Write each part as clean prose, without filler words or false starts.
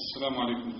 السلام عليكم.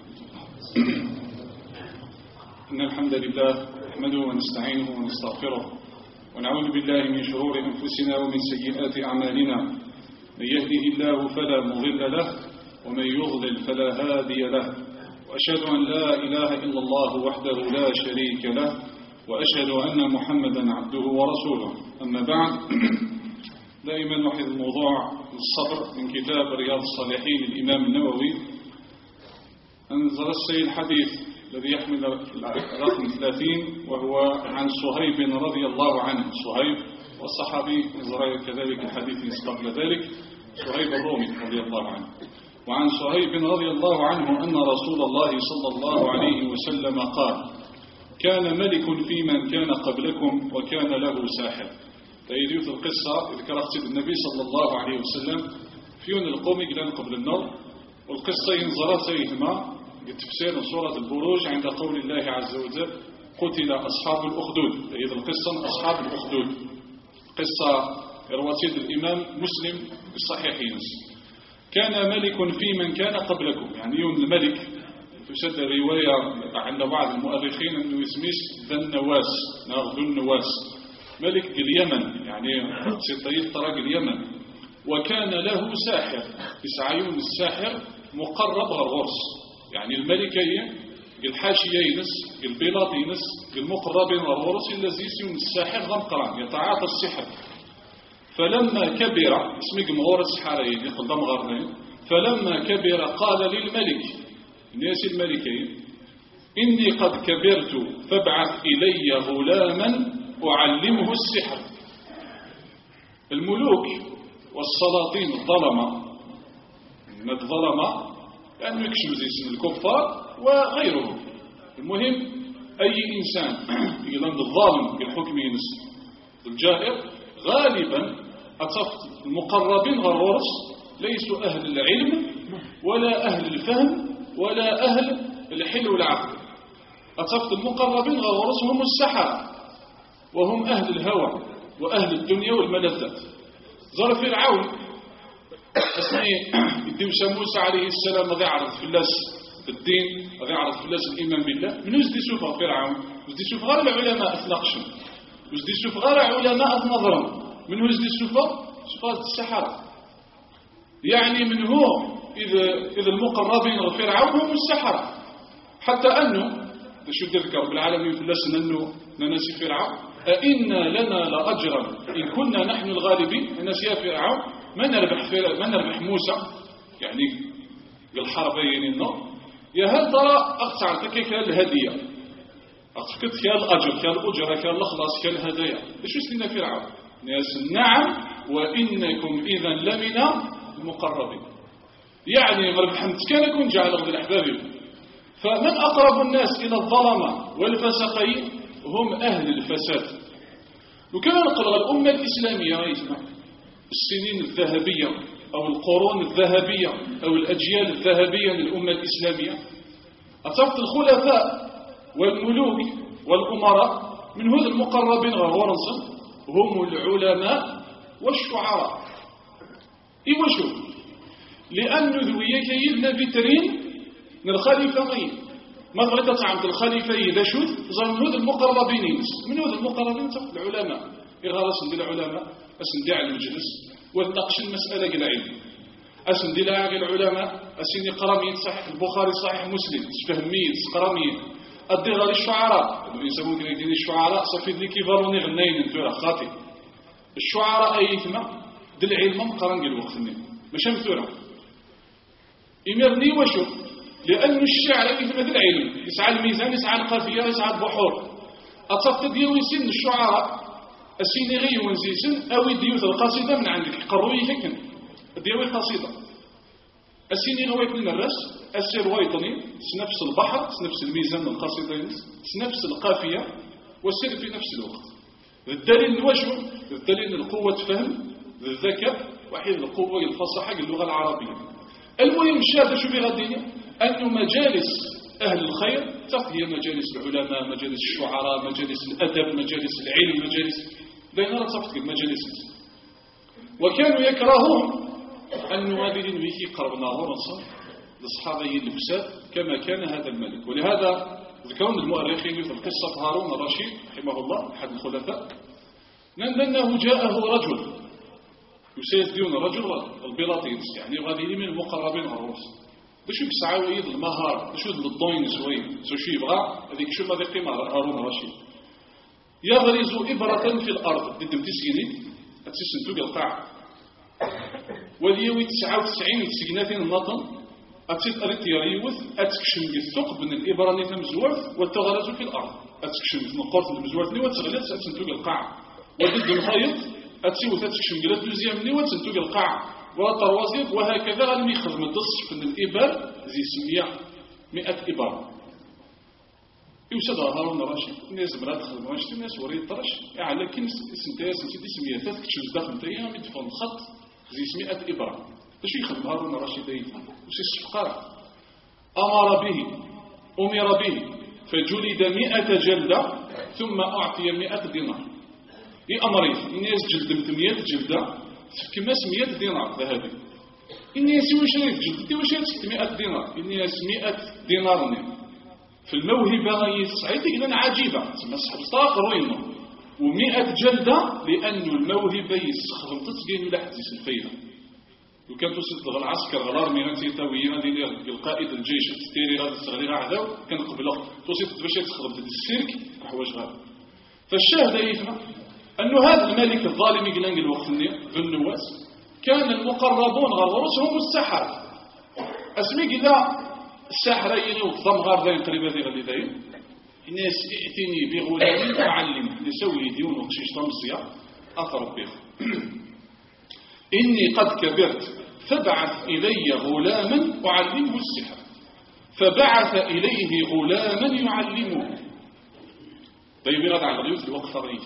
إن الحمد لله نحمده ونستعينه ونستغفره ونعوذ بالله من شرور أنفسنا ومن سيئات أعمالنا. من يهده الله فلا مضل له ومن يضلل فلا هادي له، وأشهد أن لا إله إلا الله وحده لا شريك له، وأشهد أن محمدا عبده ورسوله. أما بعد، دائما نحيط الموضوع الصبر من كتاب رياض الصالحين للإمام النووي. أنزل السيد الحديث الذي يحمل رقم 30، وهو عن صهيب رضي الله عنه. صهيب والصحابي كذلك الحديث يسبق لذلك، صهيب الرومي رضي الله عنه. وعن صهيب رضي الله عنه أن رسول الله صلى الله عليه وسلم قال: كان ملك في من كان قبلكم وكان له ساحر. تأيديوت القصة ذكرت النبي صلى الله عليه وسلم فيون القوم قلان قبل النار، والقصة ينظرت سيهما بتفسير سورة البروج عند قول الله عز وجل: قتل أصحاب الأخدود. تأيد القصة أصحاب الأخدود، قصة رواتيد الإمام مسلم بالصحيحين. كان ملك في من كان قبلكم، يعني يون الملك تشد الرواية عند بعض المؤرخين أنه يسميش ذا النواس، ذو النواس، ملك اليمن، يعني سيطيب طرق اليمن. وكان له ساحر، يسعيون الساحر مقرب غرغرس، يعني الملكين الحاشيينس البلاطينس المقربين غرغرس الذي يسيون الساحر غمقران يتعاطى السحر. فلما كبر، اسمه مغور السحارين يقدم غرنين، فلما كبر قال للملك، الناس الملكين: إني قد كبرت فابعث إلي غلاما أعلمه السحر. الملوك والسلاطين الظلمة، من الظلمة لأنه يكشف زي سن الكفار وغيرهم. المهم أي إنسان يقول الظالم بالحكم ينس الجائر، غالبا أتصف المقربين غرورس ليسوا أهل العلم ولا أهل الفهم ولا أهل الحل والعقل. أتصف المقربين غرورس هم السحرة، وهم أهل الهوى وأهل الدنيا والملذات. زار فرعون يديوش موسى عليه السلام غادي يعرض فلاس الدين، غادي يعرض فلاس الإيمان بالله. من وزد يشوف فرعون؟ وزد يشوف غير العلماء أثنقشم، وزد يشوف غير علماء أثنظرم. من وزد يشوف السحرة، يعني من هو إذا المقربين فرعون هم السحرة. حتى أنه شو تذكر بالعالمين فلاس أنه ننسي فرعون: أئنا لنا لأجرا إن كنا نحن الغالبين. الناس يا فرعون ما نربح موسى، يعني الحربين النار. يا هل ترى أقطعتك كالهدية، أقطعتك كالأجر كالأجرة كالخلاص كالهدايا. إيش لنا فرعون؟ ناس نعم وإنكم إذا لمن المقربين، يعني مربحمت كان يكون جعل غد الأحباب. فمن أقرب الناس إلى الظلمة والفسقين هم أهل الفساد. وكان نقرأ الأمة الإسلامية السنين الذهبية أو القرون الذهبية أو الأجيال الذهبية للأمة الإسلامية، أتصفت الخلفاء والملوك والأمراء من هذا المقربين غورنصا هم العلماء والشعراء. وشو؟ لأن ذوية كيلنا فيترين من الخليفة غير ما بغيت تعمد الخليفة إذا شوذ ظن هذا المقربين. من هذا المقربين العلماء. إغارة سندي العلماء أسندي على المجلس ونناقش المسألة العلم. أسندي على العلماء أسندي قرامية صحيح البخاري صحيح مسلم فهمية قرامية. أدي غير الشعراء، الإنسان ممكن يديني الشعراء صفيد لي كيفالوني غنين انتورا خاطئ. الشعراء أي ثما دل علم مقرن قل وقتني مش مثورا إمرني وشو، لأن الشعر مثل العلم يسعى الميزان يسعى القافية يسعى البحور. أتصفت ديوي سن الشعراء السيني غي ونزيسن أو ديوث القصيدة من عندك قروي هكذا ديوي القصيدة السيني غويت من الرس السير ويطني نفس البحر نفس الميزان القصيدة نفس القافية والسير في نفس الوقت. الدليل الوجه، الدليل القوة فهم، الذكاء، وحيد القوة الفصحى اللغة العربية. المهم الشاهد شو بغدية أن مجالس أهل الخير هي مجالس العلماء، مجالس الشعراء، مجالس الأدب، مجالس العلم، مجالس بين رصفت مجالس. وكانوا يكرهون أن هذه الويكي قربناه ونصر للصحابة الفساد كما كان هذا الملك. ولهذا ذكرون المؤرخين في قصة هارون الرشيد رحمه الله أحد الخلفاء أنه جاءه رجل يسيدون رجل البلاطينس يعني غادي من المقربين الروس باش يسعى ويد المهار باش يد الضوين شويه شو يبغى هذيك شو ما ذاك هارون الرشيد يغرز إبرة في الأرض ضد تسكيني تسنتو القاع وليوي 99 تسكيناتين النطن أتيت أريد يريوث أتكشم بالثقب من الإبرة اللي تمزورث وتغرز في الأرض أتكشم من القرط المزورث اللي وتغلت أتسنتو القاع وضد المخيط أتسيوث أتكشم قلت دوزيام اللي وتسنتو القاع وطروازيب وهكذا غالم يخدم الدص من الإبر زي سمية 100 إبرة يوسد هارون الرشيد الناس مرات خدم رشيد الناس وريد طرش يعني لكن سنتيا سنتي سمية تكشم داخل نتايا مدفون الخط زي 100 إبرة ايش يخدم هارون الرشيد يفهم وش السفقار أمر به فجلد 100 جلدة ثم أعطي 100 دينار أمرين الناس جلد 100 جلدة كما 100 دينار ذهبي الناس وشريت جلدتي وشريت 600 دينار الناس 100 دينار في الموهبة يسعيد إذن عجيبة تسمى صحب ساقر وينه و100 جلدة لأن الموهبة يسخرم تسقين ولا حد الفيلة وكان تصدق العسكر غلار ميرانتي تاويين هذه القائد الجيش التستيري غادي الصغير عداو كان قبله تصدق باش تخرم تد السيرك حوايج غير فالشاهد يفهم أنه هذا الملك الظالم يقلنق الوقت ذو النواس كان المقربون غرورس هم السحر أسمي قلا الساحرين والضمغار ذين قريبا ذي غالي ذين الناس ائتني بغلام معلم يسوي ديون وقشيش طمسيا أثر به إني قد كبرت فابعث إلي غلاما أعلمه السحر فبعث إليه غلاما يعلمه طيب غدا على الغيوث الوقت رأيت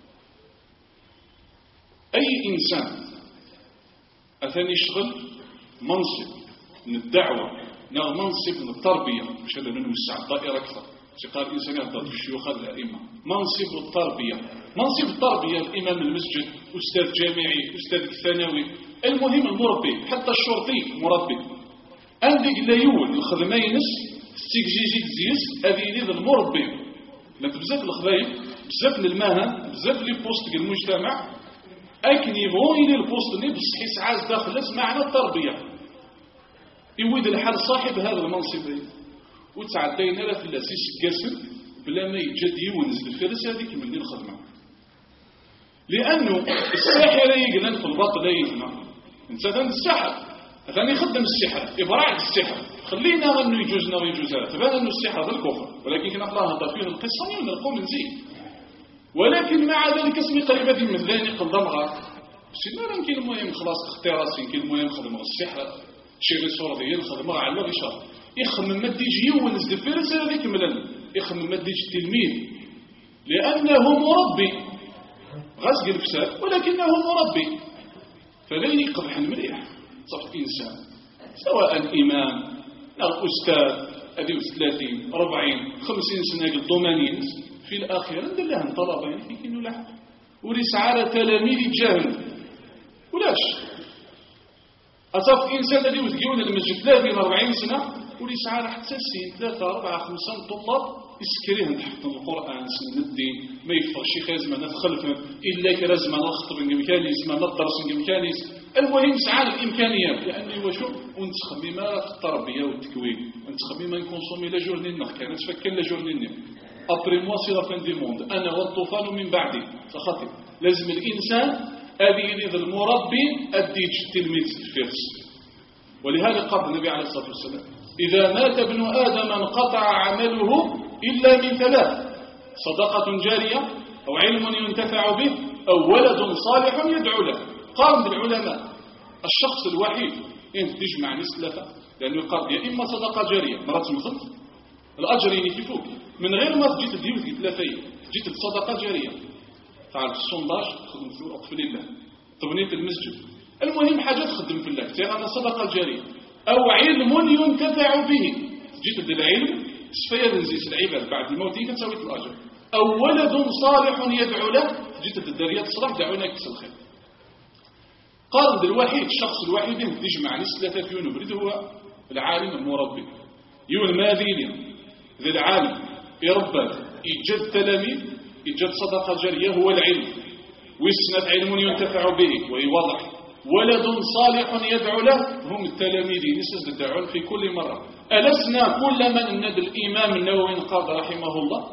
أي إنسان أثني يشغل منصب من الدعوة منصب من التربية مش هذا من الساعة الدائرة أكثر قال الإنسان يهدر في الشيوخ الأئمة منصب التربية منصب التربية الإمام المسجد أستاذ جامعي أستاذ ثانوي المهم المربي حتى الشرطي مربي عندك لا يول الخدمينس استيكجيجيك زيس هذه يريد المربي ما بزاف الخدايم بزاف المهن بزاف لي بوست المجتمع أكن يبغون إلى البوست اللي بصح يسعى داخل معنى التربية يويد الحال صاحب هذا المنصب وتعدينا لا في اللاسيس كاسر بلا ما يجد يونز الفرس هذيك من الخدمة لأنه الساحر يقلن في البطل يفنى انت ذا السحر ثاني يخدم السحر إبراع السحر خلينا أنه يجوزنا ويجوزها تبان أنه السحر ذا الكفر ولكن كنا الله ضافين القصة ونلقوا من زين ولكن مع ذلك اسمي قريبة من ذاني قلدمغا سينا يمكن المهم خلاص اختراس يمكن المهم خدم السحر شيء صورة خدمها على غشار يخمم ما تيجي يونس الفرس هذيك ملل يخمم ما تيجي التلميذ لأنه مربي غزق الفساد ولكنه مربي فلا يقبح المليح صف إنسان سواء إمام أو أستاذ أدي 30 40 50 سنة الضمانين في الآخرة ندير لهم طلبين في كينو لحد وريس على تلاميذ الجهل ولاش أصف إنسان الذي يوثقون المسجد 30 40 سنة وليس على حتى سين 3 4 5 طلاب يسكريهم تحت القرآن سن الدين ما يفرق شي خازمة نتخلفهم إلا كرازمة نخطب إمكانيس ما ندرس إمكانيس المهم سعى الإمكانيات لأنه وشو ونتخمي ما التربية والتكوين ونتخمي ما نكونسومي لا جورني كانت تفكر لا جورني أبري موا سي لا فان دي موند أنا والطوفان من بعدي فخاطر لازم الإنسان هذه يريد المربي الديج تلميذ الفرس ولهذا قال النبي عليه الصلاة والسلام إذا مات ابن آدم انقطع عمله إلا من 3 صدقة جارية أو علم ينتفع به أو ولد صالح يدعو له قال بالعلماء الشخص الوحيد تجمع ناس 3 لأنه قال يا إما صدقة جارية مرات مخلط الأجرين يكفوك من غير ما تجي تديو تجي 3 جيت الصدقة جارية تعرف السونداج تخدم في وقف لله تبنية المسجد المهم حاجة تخدم في الله تيرانا صدقة جارية أو علم ينتفع به جيت تدير العلم سفيا نزيس العباد بعد الموت كتساوي الأجر أو ولد صالح يدعو له جيت الدريات الصلاح دعونا يكسر الخير قال الوحيد الشخص الوحيد يجمع ناس 3 في يونبريد هو العالم المربي يون ماذيلين ذي العالم يربى يجد تلاميذ يجد صدقة جارية هو العلم ويسند علم ينتفع به ويوضح ولد صالح يدعو له هم التلاميذ يدعون في كل مرة. ألسنا كل من ند الإمام النووي قال رحمه الله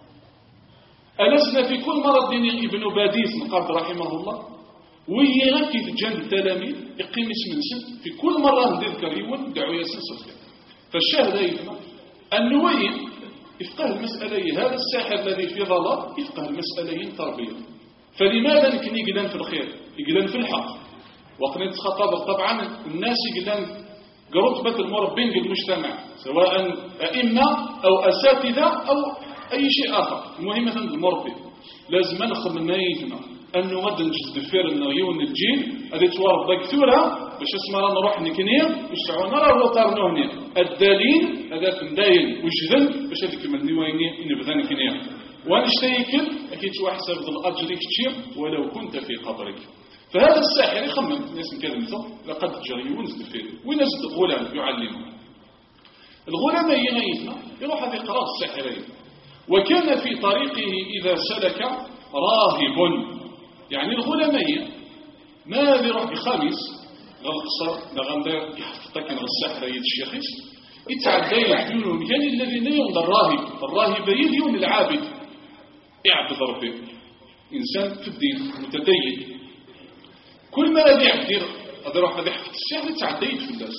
ألسنا في كل مرة دين ابن باديس قال رحمه الله ويغاكي جنب التلاميذ يقيم اسم نسل في كل مرة نذكر يون دعو ياسن صفيا. فالشاهد أيضا النووي يفقه المسألة هذا الساحر الذي في ضلال يفقه المسألة تربية. فلماذا نكني يقلان في الخير يقلان في الحق وقت نتخطب طبعا الناس يقلان رتبة المربين في المجتمع سواء أئمة أو أساتذة أو أي شيء آخر. المهم مثلا المربي لازم نخدم نايتنا أنه غدا نجد فير النغيون الجيل هذه توارد كثورة باش اسمها نروح نكنيا وشعونا راه وطارنو هنا الدليل هذا كنداين وجدن باش هذيك من نيويني نبدا نكنيا ونشتيكل اكيد حساب الأجر كثير ولو كنت في قبرك. فهذا الساحر يخمم الناس كلمته لقد جريون زدفير وينزد غلام يعلمه. الغلام يغيثنا يروح هذه قراء الساحرين. وكان في طريقه إذا سلك راهب يعني الغلامية ما يروح بخامس غلقصر لغندر يحفظك عن الساحرية الشيخيس يتعدى يدون المكان الذين ينظر الراهب يدون العابد يعبد ربه إنسان في الدين متدين كل ما الذي يعبد هذا يروح هذا يحفظ الساحر يتعدى في الناس.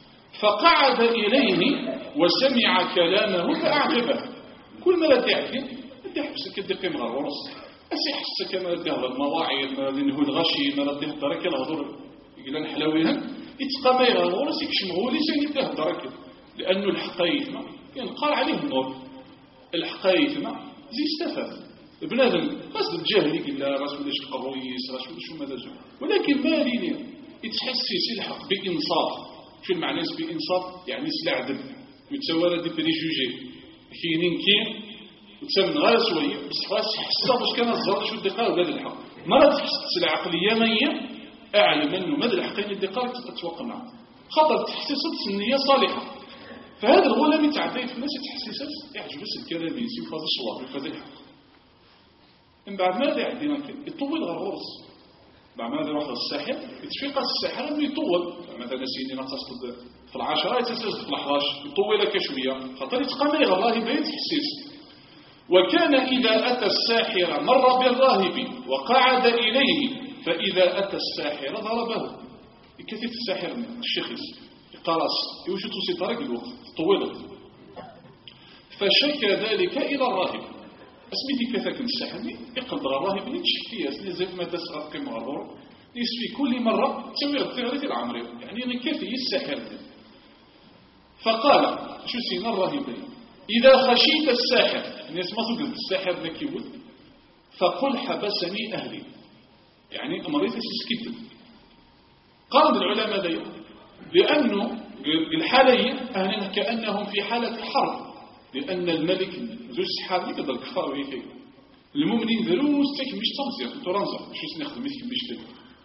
فقعد إليه وسمع كلامه فأعجبه. كل ما الذي يعبد يحفظ كده قيمة الورص أسيحس كما لديه المواعيد ما لديه الغشي ما لديه الدركة الهضور يقول الحلاويها يتقى ما يغضور سيكشمه ليس يديه الدركة لأنه الحقايثنا ينقال عليه النور الحقايثنا زي استفاد بنادم قصد الجاهل يقول لا رسول ليش القرويس رسول شو ماذا جاء ولكن ما ليني يتحسس الحق بإنصاف. شو المعنى بإنصاف يعني سلعدب يتسوى دي بريجوجي كينين كين وتسمى غير شوية بس خلاص حسها باش كان الزرد شو الدقاء ولا الحق مرة تحسس العقلية مية أعلم أنه ماذا الحقين الدقاء تتوقع معه خطر تحسست النية صالحة. فهذا الغلام يتعدي في الناس يتحسست يعجب بس الكلام يسيب هذا الصواب وفي الحق. من بعد ماذا يعدينا يطول غرورس بعد ماذا يروح للساحر يتفق الساحر أنه يطول مثلا سيدنا تصد في العشرة يتسجد في الأحراش يطول لك شوية خطر يتقامل غراه بيت تحسس. وكان إذا أتى الساحر مر بالراهب وقعد إليه فإذا أتى الساحر ضربه. كثير الساحر الشخص قرص يوجد سيطرق الوقت طويلة. فشكى ذلك إلى الراهب اسمي كثاك الساحر يقدر الراهب يتشكي أسني زي ما تسغط قيمة غرور يسفي كل مرة تسوي الثيرة العمرية يعني كثير الساحر. فقال شو سينا الراهب إذا خشيت الساحر الناس ما تقول الساحر نكيول فقل حبسني أهلي يعني أمريت سكت. قال العلماء ذي لأنه الحالية أهلنا كأنهم في حالة حرب لأن الملك ذو السحاب يقدر الكفار ويكي المؤمنين ذروس تكمش تمزيق ترنزق شو سنخدم مش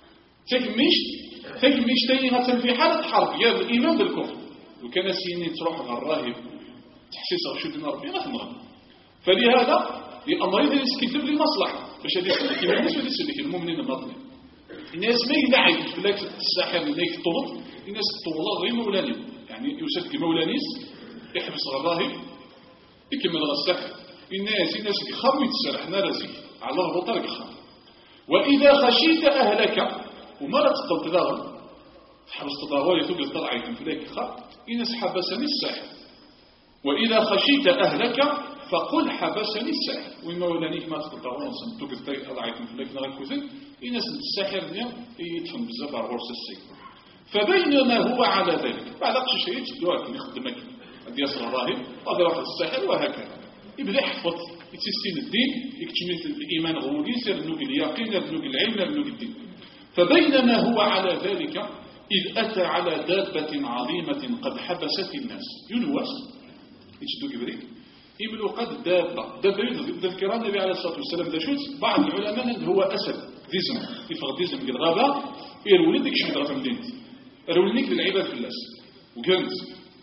تكمش تيغة في حالة حرب يا الإيمان بالكفر وكان سيني تروح الراهب تحسيس رشد ربي ما تمغل. فلهذا لأمريض يسكتب لمصلحة باش هذه السلك الناس وهذه السلك المؤمنين المظلم الناس ما يدعي في لك الساحر اللي يطلب الناس تطلب غير مولاني يعني يوسف مولانيس يحبس الراهب يكمل السحر الناس يخموا يتسرح نارزي على الله طريق خام. وإذا خشيت أهلك وما تقل تداغل تحبس تداغل يتوقف طلعي في لك خام الناس حبسني الساحر. وإذا خشيت أهلك فقل حبسني الساحر وإما ولانيك ما تقطعون سنتوك الطريق أضعيكم في الليك نغير كوزن إنس الساحر يتفهم بالزبع غرس السيك. فبينما هو على ذلك بعد أقش شيء تدوات يخدمك هذا يصل الراهب هذا راح الساحر وهكذا يبدأ يحفظ يتسين الدين يكتمل الإيمان غولي يصير النوك اليقين النوك العلم النوك الدين. فبينما هو على ذلك إذ أتى على دابة عظيمة قد حبست الناس ينواس يشدو كبريك يملو قد دابة ذكر النبي عليه الصلاة والسلام ذا شوت بعض العلماء هو أسد ديزم يفغ ديزم في الغابة يرولي ديك شو يضرب مدينة روليك للعباد في الناس وقامت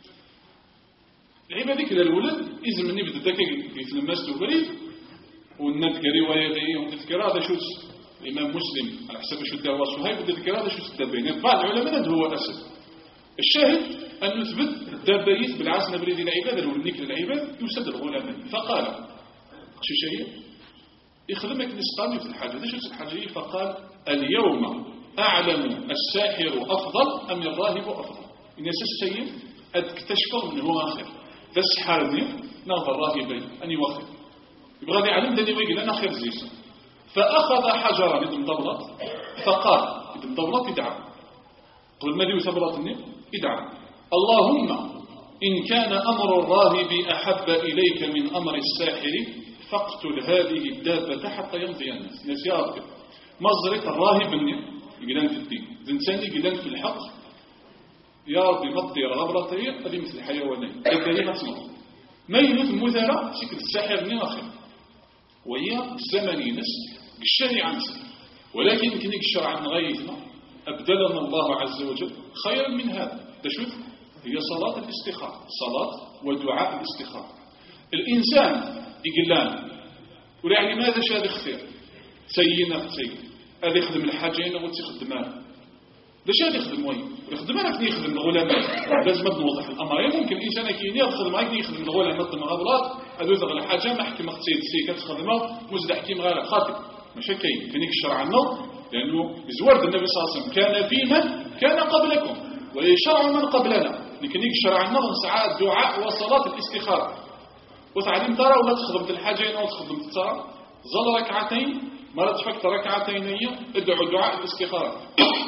العبادة كذا الولد إذا يبدأ ذاك يتلمس البريد ونذكر رواية ونذكر هذا شو الإمام مسلم على حسب شو الدعوة صهيب ذكر هذا شو الدبين بعض العلماء هو أسد الشاهد أن نثبت الدبيت بالعاصمة بريد العبادة لو النكر العباد يسد الغلام فقال شو شيء يخدمك نسقاني في الحاجة هذا شو الحاجة فقال اليوم أعلم الساحر أفضل أم الراهب أفضل إن السيد أكتشف من هو آخر تسحرني نظر راهبين أني وخير يبغى يعلم دني ويقول أنا خير زيسا فأخذ حجرا يدم ضبلت فقال يدم ضبلت يدعى قل ماذا يثبرتني يدعى اللهم إن كان أمر الراهب أحب إليك من أمر الساحر فاقتل هذه الدابة حتى يمضي الناس نسيارك مصدرك الراهب يقولان في الدين زنساني يقولان في الحق يا ربي مضي رغبرتي هذه مثل الحيوانين الدليل أصلا ما ينوث مثلا شكل الساحر من آخر وهي الزمن نس الشريعة نس ولكن يمكن يكشر عن غيرنا أبدلنا الله عز وجل خيرا من هذا تشوف هي صلاة الاستخارة صلاة ودعاء الاستخارة الإنسان يقلان ولا لماذا شاد اختير سينا هذا يخدم الحاجين وتخدمها ده شاد يخدم وين يخدمها كني يخدم الغلامات لازم نوضح الأمر ممكن الإنسان كيني يخدم معك يخدم الغلامات المغابرات هذو يثغل الحاجة ما حكي مقصيد سي كتخدمها مزد حكي مغارب خاطئ ماشي كاين كان يكشر عنه لأنه بزوارد النبي صلى الله عليه وسلم كان في من كان قبلكم ويشرع من قبلنا لكن يكشر عنه ساعات الدعاء وصلاة الاستخارة وتعلم ترى ولا تخدم الحاجين أو تخدم ترى ظل ركعتين مرة تفكت ركعتين ادعو دعاء الاستخارة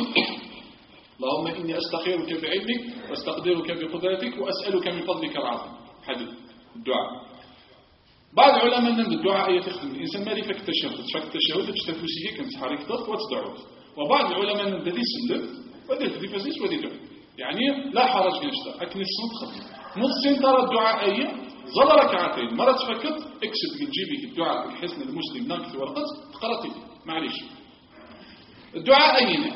اللهم إني أستخيرك بعلمك واستقدرك بقدرتك وأسألك من فضلك العظيم حديث الدعاء بعض العلماء أن الدعاء يتخدم الإنسان ما لفك التشهد فك التشهد تشتفوسيه كنت حريك ضغط وتدعوه وبعض العلماء أن الذي سلم ودي فزيس ودي دعو يعني لا حرج نشتا أكن السنة خدم نص ترى الدعاء أيه ظل ركعتين مرة تفكت اكسب من جيبك الدعاء الحسن المسلم ناكث ورقص قرأتي معليش الدعاء أين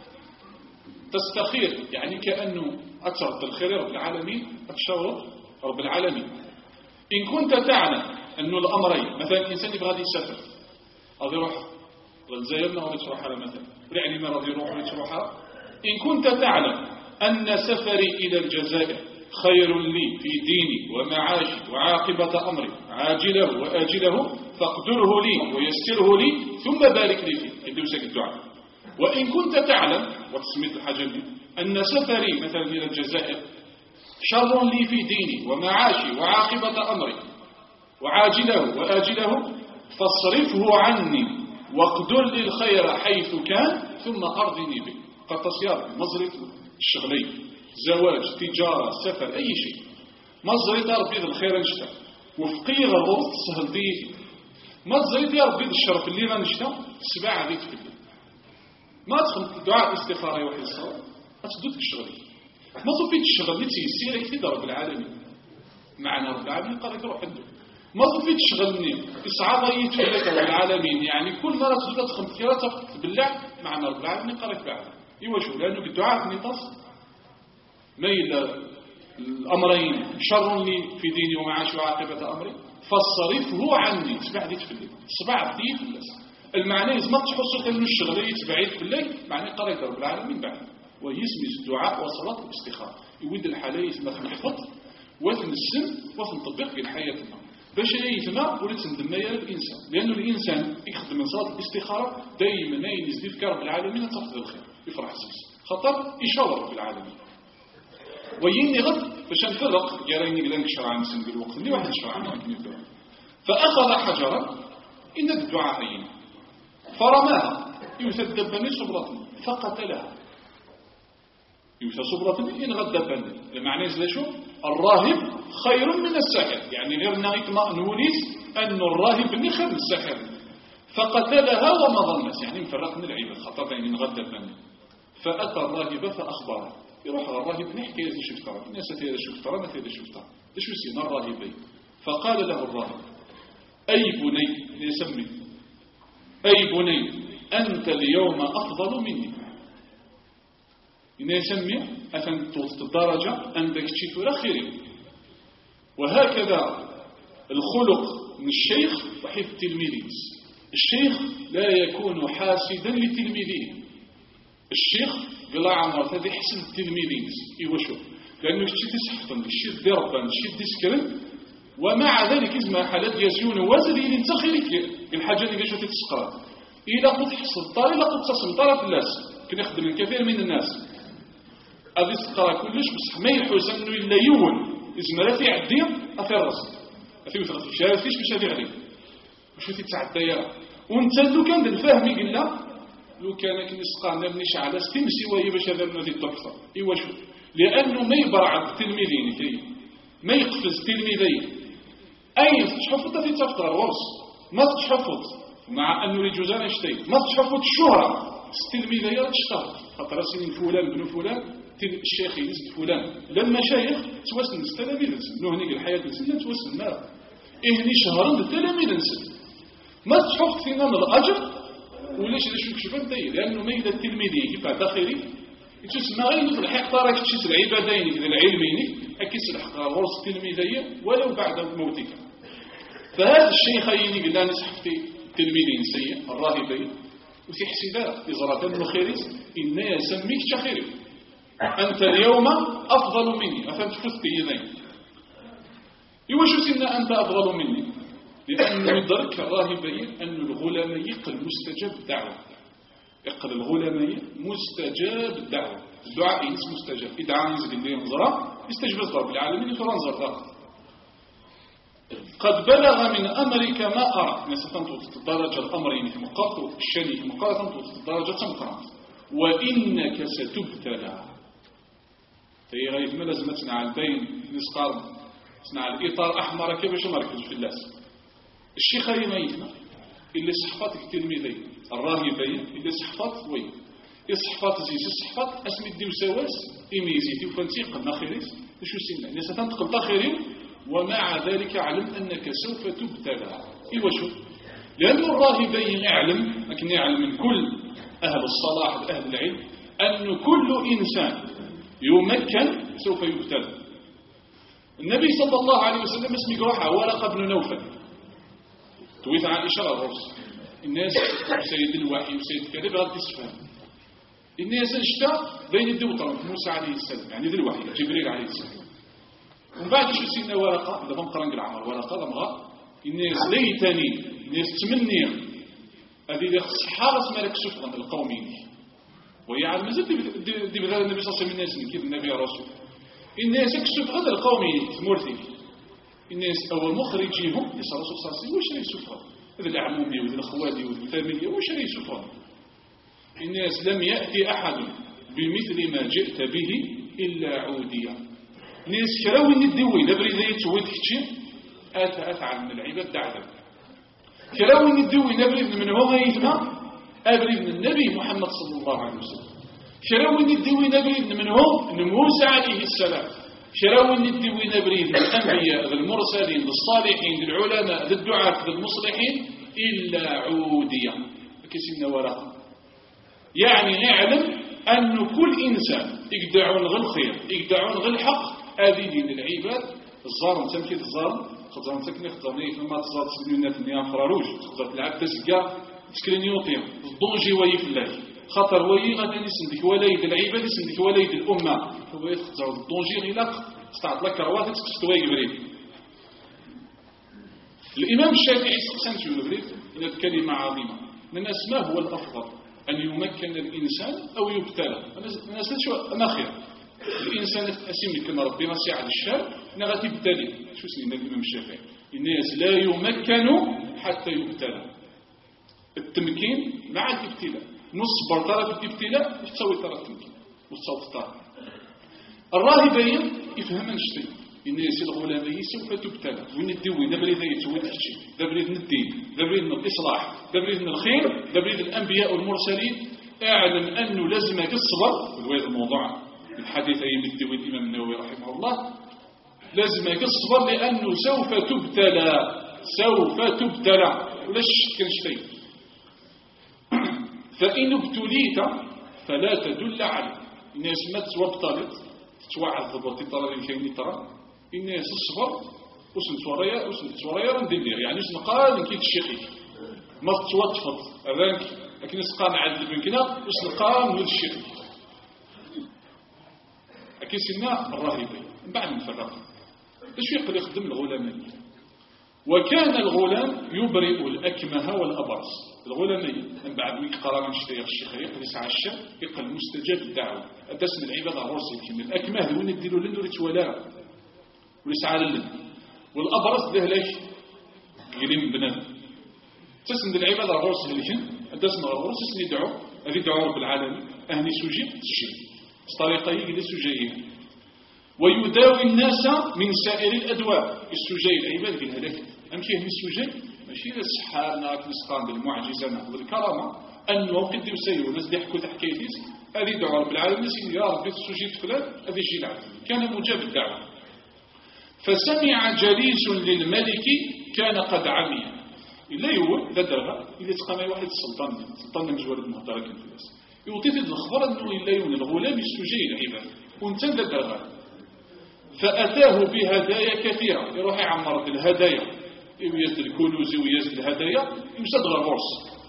تستخير يعني كأنه أكثر الخير رب العالمين أتشاور رب العالمين إن كنت تعلم أنه الأمرين مثلا الإنسان يبغى يسافر هذا يروح للجزائر ولا تروح على مثلا يعني ما راضي يروح ولا تروح إن كنت تعلم أن سفري إلى الجزائر خير لي في ديني ومعاشي وعاقبة أمري عاجله وآجله فاقدره لي ويسره لي ثم بارك لي فيه يدوسك الدعاء وإن كنت تعلم وتسميت الحاجة دي أن سفري مثلا إلى الجزائر شر لي في ديني ومعاشي وعاقبة أمري وعاجله وآجله فاصرفه عني واقدر لي الخير حيث كان ثم أرضني به قد تصير مصرف الشغلي زواج تجارة سفر أي شيء مصرف ربي الخير نشتا وفقير الربط سهل ديه مصرف يا ربي الشرف اللي نشتا سباعة ديت في الليل ما تخلط دعاء الاستخارة يوحي الصلاة أتدوك الشغلي ما ضبيت الشغل اللي تيسير يكتب رب العالمين معنى رب العالمين قال روح عنده ما ضبيت الشغل إصعاد يتفلت رب العالمين يعني كل مرة تزود تخمت كرة بالله معنى رب العالمين قال بعد يوشو لأنه بالدعاء نطاس ميل الأمرين شر لي في ديني ومعاشي وعاقبة أمري فالصرفه عني تبع دي تفلت صباع دي في الناس المعنى إذا ما تحصل إنه الشغل يتبعيد في الليل معنى قريت رب العالمين بعد ويسمي الدعاء وصلاة الاستخارة يود الحالة يسمى تنحفظ وثن السن وثن تطبيق في حياتنا باش يثنى ولتن دمية الإنسان لأنه الإنسان يخدم من صلاة الاستخارة دائما يزيد في رب العالمين تفضل الخير يفرح زيز خطر يشاور رب العالمين ويني غد باش نفرق يريني قلنك شرعا سن بالوقت اللي واحد شرعا ممكن يدعو فأخذ حجرا إن الدعاءين فرماها يثدب بني صبرة فقتلها يوسف صبرة إن غدبني المعنى إذا شو الراهب خير من الساحر يعني غير نوليس أن الراهب بني خير من الساحر فقتلها وما ظنس يعني مفرقنا العيب خطر يعني نغدبني فأتى الراهب فأخبره يروح الراهب نحكي هذا شفتها الناس هذا شفتها ما هذا شفتها إيش يسمى الراهبين فقال له الراهب أي بني يسمي أي بني أنت اليوم أفضل مني إن يسمي أثن توسط الدرجة عندك تشيفور خيري وهكذا الخلق من الشيخ وحيد التلميذ. الشيخ لا يكون حاسدا لتلميذه. الشيخ بلا عمر هذا يحسن التلميذين إيوا شوف لأنه الشيء تسحفن الشيء دي ربان الشيء تسكرن ومع ذلك إذا حالات يزيون وزن إلي انتخلك الحاجة اللي جاشو تتسقر إلا قد حصل طار إلا قد تصل طار الناس كنا يخدم الكثير من الناس هذه تسقر كلش بصح ما يحوز أنه إلا يول إذا ما في عدية أثير راسك أثير مثلا شارفيش مش هذي غريب مش هذي تسعد دايرة وانت لو كان الفهم يقول لا لو كان كنسقى نبنيش على ستمسي وهي باش هذا الذي الدكتور إيوا شو لأنه ما يبرع التلميذين كي ما يقفز تلميذين أي تحفظ في تفطر ورس ما تحفظ مع أنه لجوزان اشتي ما تحفظ الشهرة التلميذين تشتغل خاطر سنين فلان بن فلان الشيخ يزد فلان لما شيخ توسن التلاميذ نو هنيك الحياة الإنسانية توسن ما إهني شهرا التلاميذ نسد ما تحفظ فينا من الأجر وليش شوف داير لانه ما يدا التلميذين كيف داخلي تسمى غير مثل الحق راك تشوف العبادين كذا العلمين اكيس الحق غرس التلميذيه ولو بعد موتك. فهذا الشيخين قلنا نصحفتي التلميذين سيء الراهبين وفي حسابات إزرة الخيريت إن يسميك شخيري أنت اليوم أفضل مني أفهم تفتي يدين يوجد سنة أنت أفضل مني لأنه يدرك الراهبين أن الغلامي يقل مستجاب الدعوة يقل الغلامي مستجاب الدعوة الدعاء ينس مستجاب إدعاء ينزل اللي ينظر يستجب رب العالمين يترنظر ذلك قد بلغ من أمرك ما أرى نستنطط الدرجة الأمرين في مقاطع الشني في مقاطع تنطط الدرجة سمقرات وإنك ستبتلى هي غاية ما لازم تصنع البين نسقار تصنع الإطار أحمر كيفاش مركز في اللاس الشيخين ميتنا اللي صحفاتك التلميذين الراهبين اللي صحفات وين الصحفات زيز الصحفات اسمي الديو سواس إميزيتي وفانتيق الناخريس شو سنة إذا ستنتقل تاخرين ومع ذلك علم أنك سوف تبتلى إيوا شو لأن الراهبين يعلم لكن يعلم من كل أهل الصلاح أهل العلم أن كل إنسان يمكن سوف يبتلى. النبي صلى الله عليه وسلم اسمه جراحة ورقة بن نوفل تويت عائشة الرسول الناس سيد الوحي وسيد كذا بغض الإسفان الناس اشتاق بين الدوطة موسى عليه السلام يعني ذي الوحي جبريل عليه السلام ومن بعد شو سيدنا ورقة إذا بنقرن العمر ورقة ضمغة الناس ليتني الناس تمني هذه اللي حارس ملك سفرا القومين وهي على مزال دي بغير النبي صلى الله عليه وسلم الناس كيف النبي رسول الناس يكسف هذا القومين تمورتي الناس أول مخرجيهم يسأل الرسول صلى الله عليه وسلم وش رأي سفرا هذا العمومي وذي الأخوالي وذي الفاميليا وش رأي سفرا الناس لم يأتي أحد بمثل ما جئت به إلا عوديا الناس كراوي ندوي لبري ذي تويت كتشي أتعب من العباد دعذب كراوي ندوي نبري من هو يثنى أبري من النبي محمد صلى الله عليه وسلم كراوي ندوي نبري من هو موسى عليه السلام كراوي ندوي نبري من الأنبياء المرسلين الصالحين العلماء الدعاة المصلحين إلا عوديا كسينا وراء يعني اعلم أن كل إنسان يقدعون غير الخير يقدعون غير الحق هذه دين العباد الظالم تمكيت الظالم خضران تكني خضرني فما تصاد سبيونات النيا فراروج خضر تلعب تسقى تسكرينيوطيا الضونجي وي في الله خطر وي غدا يسندك وليد العباد يسندك وليد الأمة هو يخضر الضونجي غلاق استعط لك رواتك تستوي بريد الإمام الشافعي سقسان شو البريد إن الكلمة عظيمة من ما هو الأفضل أن يمكن الإنسان أو يبتلى الناس شو ما خير الإنسان أسمي كما ربي نصي على الشاب نغتي بالتالي شو سنين الإمام الشافعي الناس لا يمكن حتى يبتلى التمكين مع الابتلاء نصبر طرف الابتلاء تسوي طرف التمكين وتصوت طرف الراهبين يفهمن شيء الناس الغلامية سوف تبتلى وين الدوي ده بريد يتوي الشيء ده بريد الدين ده بريد الإصلاح ده بريد الخير ده بريد الأنبياء والمرسلين اعلم أنه لازمك الصبر وهذا الموضوع الحديث أي الدوي الإمام النووي رحمه الله لازمك الصبر لأنه سوف تبتلى ولا شك شيء فإن ابتليت فلا تدل عليه الناس ما تتوبطلت تتوعد ضبطي ترى الكيني ترى الناس الصبر وصلت ورايا ندير يعني نقال نكيت الشيخي ما تتوطفط هذاك لكن نسقى مع البنكنا نقال نول الشيخي لكن سنا الراهبين من بعد نفرق ايش يقدر يخدم الغلامين. وكان الغلام يبرئ الأكمه والأبرص. الغلامين من بعد ما يقرا من شتي الشيخ يجلس على الشام يقل مستجاب الدعوه اتسن العباد الرسل كيما الأكمه وين نديروا لنا ريتوالا وليس على اللب والأبرص ده لك يلم بنادم تسن العباد الرسل لكن اتسن الرسل يدعو هذه دعوه رب العالمين اهني سجيب الشيء طريقه يجلس جايين ويداوي الناس من سائر الأدواء. السجاي العباد قالها لك أمشي هني السجاي ماشي السحار ناك نسقان بالمعجزة ناخذ الكرامة أنه قد يسيروا ناس يحكوا تحكيتيس هذه دعوة رب العالمين يا ربي السجيت فلان هذه الشيء العالم كان مجاب الدعوة. فسمع جليس للملك كان قد عمي إلا يقول لا درغة إلا تقام واحد السلطان مجوال المهدرة كان في الناس يعطيت الخبر أنه إلا يقول الغلام السجاي العباد وانت لا درغة. فأتاه بهدايا كثيرة يروح يعمر الهدايا ويزد الكنوز ويزد الهدايا يمسد الغرس.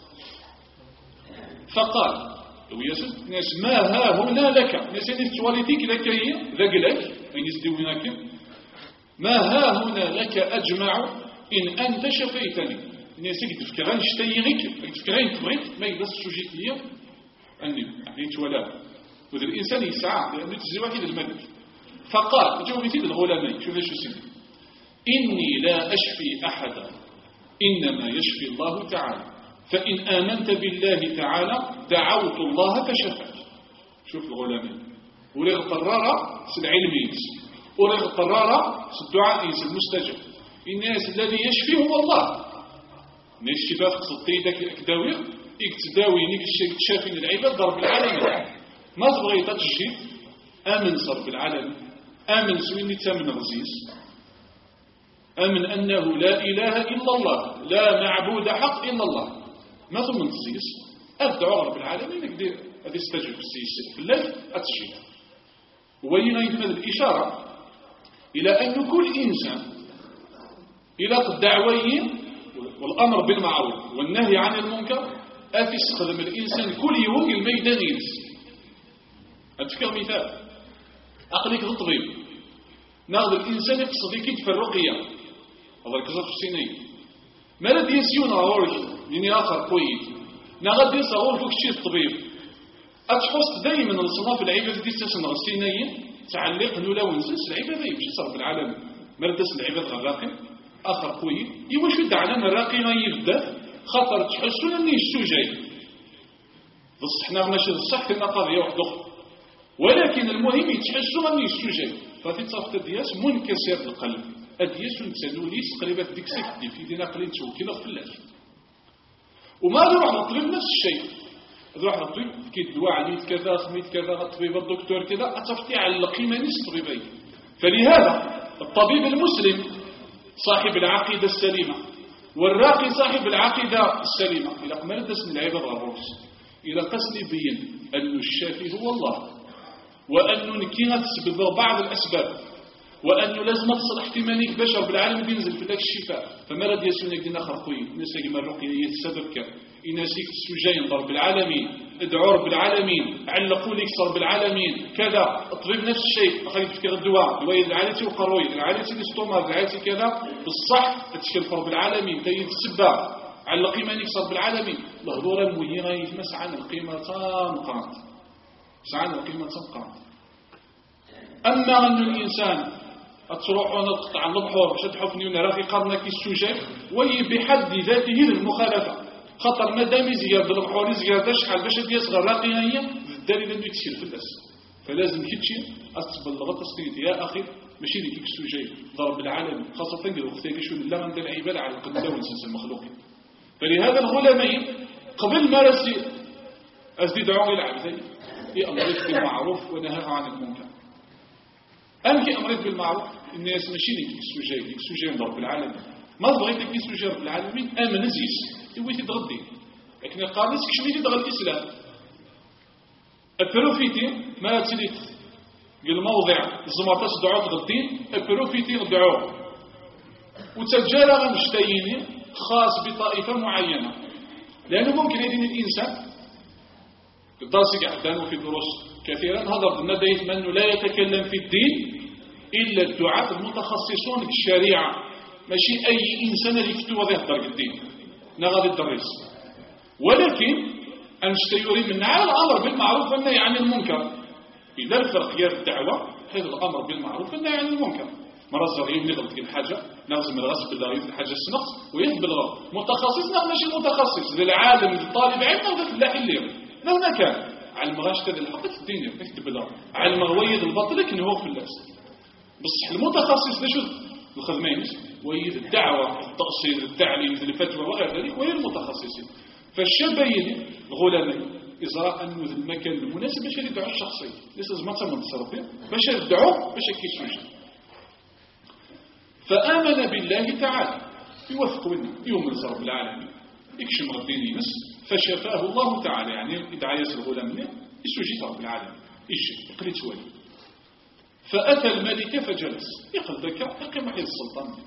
فقال ويزد ناس ما ها هنا لك ناس يعني تواليتيك لك هي ذاك لك يزدونك ما ها هنا لك أجمع إن أنت شفيتني ناس يتفكران شتيغيك يتفكران تبغيت ما يبس سجيت لي أني يعني تولا وذا الإنسان يسعى لأنه تزي واحد الملك. فقال جاوبتي بالغلامين شوف ايش يسمى إني لا أشفي أحدا إنما يشفي الله تعالى فإن آمنت بالله تعالى دعوت الله فشفاك. شوف الغلامين ولغ قرارة العلم ينس ولغ قرارة الدعاء ينس المستجب. الناس الذي يشفي هو الله الناس شفاف قصدتي ذاك الأكداوي يكتداوي نيك الشيء تشافي العباد ضرب العالمين ما تبغي تجي آمن صرف العالمين آمن سويني تامن غزيز آمن أنه لا إله إلا الله لا معبود حق إلا الله ما ثم نغزيز أدعو رب العالمين هذه استجب في الله أتشي. وين يتمد الإشارة إلى أن كل إنسان إلى الدعوين والأمر بالمعروف والنهي عن المنكر أتستخدم الإنسان كل يوم الميدان ينس. أتفكر مثال أقليك الطبيب ناخذ الإنسان يقصد كيف الرقية هذا الكسر في السنين ما لا ديسيون أورج لأني آخر كويس ناخذ ديس أقول فوق شيء الطبيب أتحس دائما الصناف العبادة دي تسمى السنين تعلق نولا ونسس العبادة يمشي صار في العالم ما لا تسمى العبادة الراقي آخر كويس يوش في الدعنا الراقي ما يبدأ خطر تحسون أني السجاي بس احنا ماشي الصح كنا قضية واحدة أخرى ولكن المهم يتحسوا أني السجاي فتصف الدياس منكسر القلب الدياس نتسنوليس قريبا ديك سيك في دينا قليل توكينا في الله. وما نروح نطلب نفس الشيء نروح نطلب كي دواء عليت كذا خميت كذا الطبيب الدكتور كذا أتفتي على القيمة نيس الطبيبين. فلهذا الطبيب المسلم صاحب العقيدة السليمة والراقي صاحب العقيدة السليمة إلى قمر دسن العباد الرؤوس إلى قسم بين أن الشافي هو الله وأنه نكينا تسبب بعض الأسباب وأنه لازم تصل احتماليك بشر بالعالم بينزل في ذلك الشفاء فما رد يسونك دينا خرقوي الناس يجمع الرقية يتسبب كا يناسيك السجين ضرب العالمين ادعوا رب العالمين علقوا لك صرب العالمين كذا الطبيب نفس الشيء أخذ تفكير الدواء دواء العالتي وقروي العالتي الاستومار العالتي كذا بالصح تشكل رب العالمين تيد السباب علقي ما نكسر بالعالمين الهضور المهيرة يتمس عن القيمة تنقرات سعان القيمة تنقرات. أما أن الإنسان أتروح ونقطع البحور باش تحفني ونراغي قرنك السجاي وهي بحد ذاته للمخالفة خطر مدام زيادة البحور زيادة شحال باش يصغر راقية هي الدليل أنه يتشير في الناس فلازم كتشي أتبلغ تسقيط يا أخي ماشي لك السجاي ضرب العالم خاصة تنقل وقتها شو لا عند العباد على القدس ونسنس المخلوقين. فلهذا الغلامين قبل ما رسي أزيد دعوة إلى عبدين أمرت بالمعروف ونهى عن المنكر. أنك أمرت بالمعروف الناس ماشيين السجاي ضرب العالمين ما بغيتك السجاي رب العالمين آمن نزيس تويتي تغدي لكن قال نسك شميتي تغل الإسلام البروفيتي ما تسليت قال موضع الزمارتاس دعوة تغدين البروفيتي غدعوه وتجارة غنشتيني خاص بطائفة معينة. لأنه ممكن يدين الإنسان في الدرس قاعدان وفي دروس كثيرا هذا الندى أنه لا يتكلم في الدين إلا الدعاة المتخصصون في الشريعة، ماشي أي إنسان اللي يكتب هذا يهضر الدين نغادي الدرس. ولكن أنشتيوري من على الأمر بالمعروف والنهي عن المنكر. إذا الفرق ديال الدعوة هذا الأمر بالمعروف والنهي عن المنكر. مرة صغير نغلط في الحاجة نغزم الغصب بالله في الحاجة السنقص ويهب الغرب متخصص ماشي متخصص للعالم للطالب علم أو الفلاح اللي مهما كان علم غاشتد الحق في الدنيا يكتب الله علم غويد الباطل لكن هو في الناس. بصح المتخصص ليش الخدمين ويد الدعوة التأصيل التعليم الفتوى وغير ذلك وهي المتخصصين. فالشبين الغلامين إزراء أنه المكان المناسب باش يدعو الشخصي ليس زعما تم التصرف باش يدعو باش يكيش. فآمن بالله تعالى يوثق لنا يوم رب العالمين يكشم ربي يمس فشفاه الله تعالى يعني إدعاية الغلام يسوجي رب العالمين يشف يقلت ولي. فأتى الملك فجلس يقل ذكا يقيم عليه السلطان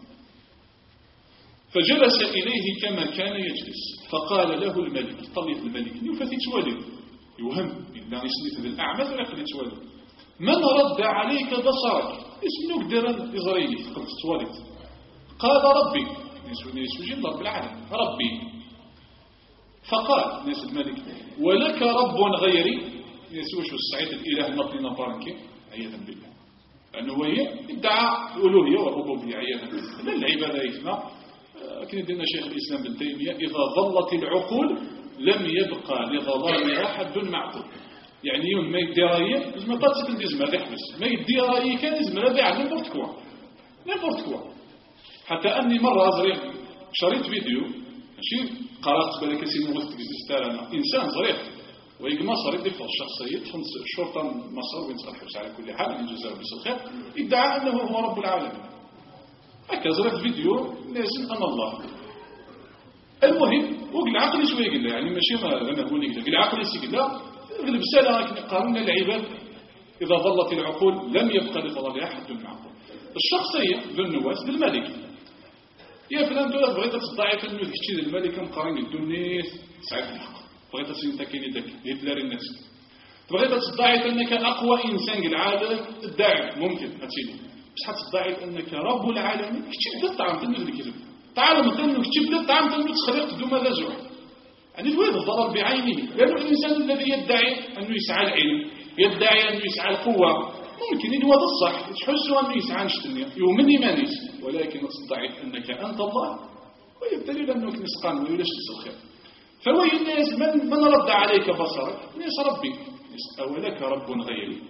فجلس إليه كما كان يجلس. فقال له الملك طليق الملك يفتت ولي يوهم إلا يسلت ذي الأعمال ولا يقلت ولي من رد عليك بصرك اسمه قدر يزريني قلت ولد. قال ربي يسوجي رب العالمين ربي. فقال ناس الملك ولك رب غيري يسوش السعيد الإله المطلنا بارنكي عياذا بالله لأنه هو ادعى الألوهية والربوبية عياذا بالله. لا العبادة يسمى كان يدينا شيخ الإسلام بن تيمية إذا ظلت العقول لم يبقى لظلامها حد معقول. يعني يوم ما يدي رأيه لازم تاتسك لازم هذا يحبس ما يدي رأيه كان لازم هذا يعلم نيمبورت كوا. حتى أني مرة زريح شريت فيديو ماشي قرأت بالك سينو غلطت أنا إنسان زريح ويجي مصر يدي في الشخصية تخلص الشرطة مصر وين تصرفش على كل حال من الجزائر بس الخير ادعى أنه هو رب العالمين. هكذا زريت فيديو لازم أنا الله. المهم وقل عقلي شوية قل يعني ماشي ما أنا أقول لك قل عقلي سيقل غلب السنة قانون العباد إذا ظلت العقول لم يبقى لظلالها حد معقول. الشخصية ذو النواس للملك يا فلان تقول بغيت تضعف أنه تكتشي الملك مقارن الدنيا سعيد الحق بغيت تسنتكين يدك هتلر الناس بغيت تضعف أنك أقوى إنسان العالم الداعي ممكن هتسيني بس حتضعف أنك رب العالمين كتشي بلا طعام تنو اللي كذب تعالى مثلا كتشي بلا طعام تنو تخلق دون ماذا زوع يعني الويد الضرر بعينه. لأنه الإنسان الذي يدعي أنه يسعى العلم يدعي أنه يسعى القوة ممكن إنه هذا الصح تحسوا أنه يسعى نشتني يومني مانيس ولكن تضعف أنك أنت الله ويبتلي أنك نسقان ويلاش تسخر. فهو الناس من رد عليك بصرك ناس ربي أولك رب غيري.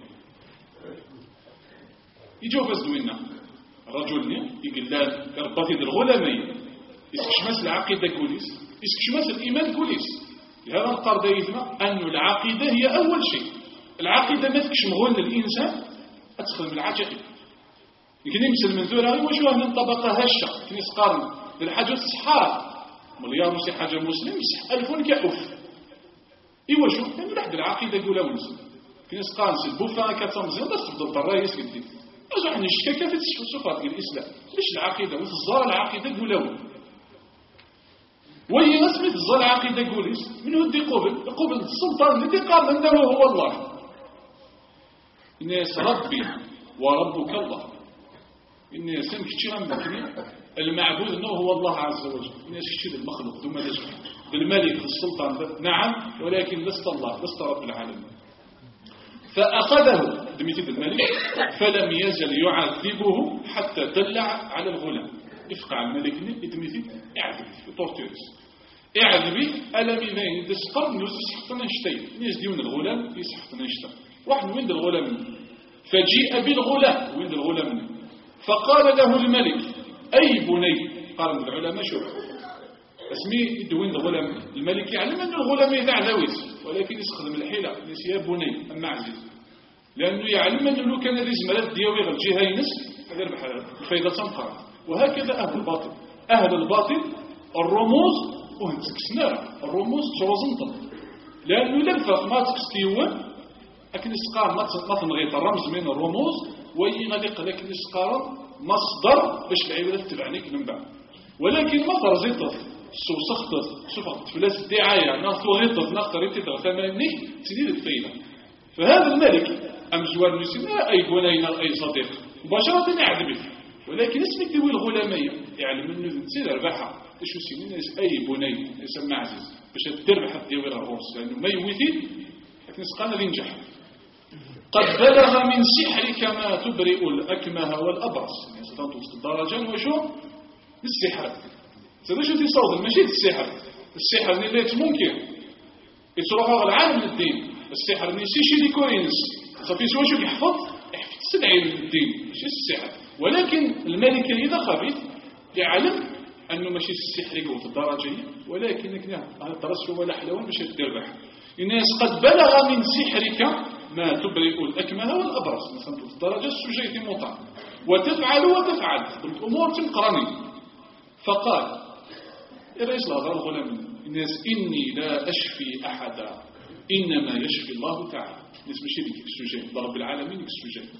يجوب أزدوينا رجل يقول لا يربطي الغلامين يسكشمس العقيدة كوليس يسكشمس الإيمان كوليس. لهذا القرد يثنى أن العقيدة هي أول شيء. العقيدة ما تكشم غن الإنسان أدخل من العجائب يمكن يمثل من ذولا وجوه من طبقة هشة يمكن يسقارن للحاجة الصحارة مليار وسي حاجة مسلم يسح ألفون كأف إيوه يعني لحد العقيدة يقول ونسل يمكن يسقارن سلبوفا كتمزين بس تفضل طرايس كنتي أزو عن الشكاكة في الصفات الإسلام ليش العقيدة وتظهر العقيدة يقول وهي اسمه تظهر العقيدة يقول من هو دي قبل السلطان الذي قال أنه هو الله. الناس ربي وربك الله. الناس كتشي ممكن المعبود انه هو الله عز وجل. الناس كتشي المخلوق ثم لجل بالملك السلطان نعم ولكن لست الله لست رب العالمين. فأخذه دميتي الملك فلم يزل يعذبه حتى دلع على الغلام. يفقع الملك دميتي يعذب طورتيرس يعذبي ألم ذين دسقر يسحقنا نشتي ناس ديون الغلام يسحقنا نشتي واحد وين الغلام فجيء بالغلام وين الغلام فقال له الملك أي بني قال من العلماء شوف اسمي دوين الغلام الملك يعلم أن الغلام يدع ذويس ولكن يستخدم الحيلة يس يا بني أما عزيز لأنه يعلم أنه لو كان ذي زملات ديوي غير جهة ينس هذا بحال الفايدة تنقر. وهكذا أهل الباطل الرموز وهنتك سنارة الرموز توازنطن لأنه لنفق ما تكستيوان لكن السقار ما تنغيط الرمز من الرموز ويغلق لكن السقار مصدر باش العبادة تتبعنيك من بعد. ولكن ما فرزيطت سوسخت شوفت فلاس الدعاية ناخذ غيطت ناخذ ريتت ثمانيك تزيد الفايدة. فهذا الملك أمزوار نسينا أي بنينا أي صديق مباشرة يعذبك، ولكن اسمك دوي الغلامية يعلم أنه تسير رباحة إيشو سنين أي بني يسمى عزيز باش تربح الديوي الروس لأنه ما يوثي لكن سقانا ينجح. قد بلغ من سحرك ما تبرئ الأكمه والأبرص، يعني ستنطوص الدرجة وشو بالسحر هذا شو تصوت ماشي السحر اللي ممكن يتروحوا العالم للدين. السحر نسيشي لي كوينس صافي سوا شو يحفظ سدعي للدين ماشي السحر. ولكن الملك إذا خبيث يعلم أنه ماشي السحر يقوت الدرجة، ولكن هذا الدرس هو الأحلوان باش تربح. الناس قد بلغ من سحرك ما تبرئ الأكمه والأبرص، مثلا في الدرجة السجية مطع وتفعل الأمور تنقرني. فقال إرئيس الهضر الغلام الناس إني لا أشفي أحدا إنما يشفي الله تعالى. الناس ماشي لك السجية رب العالمين السجية.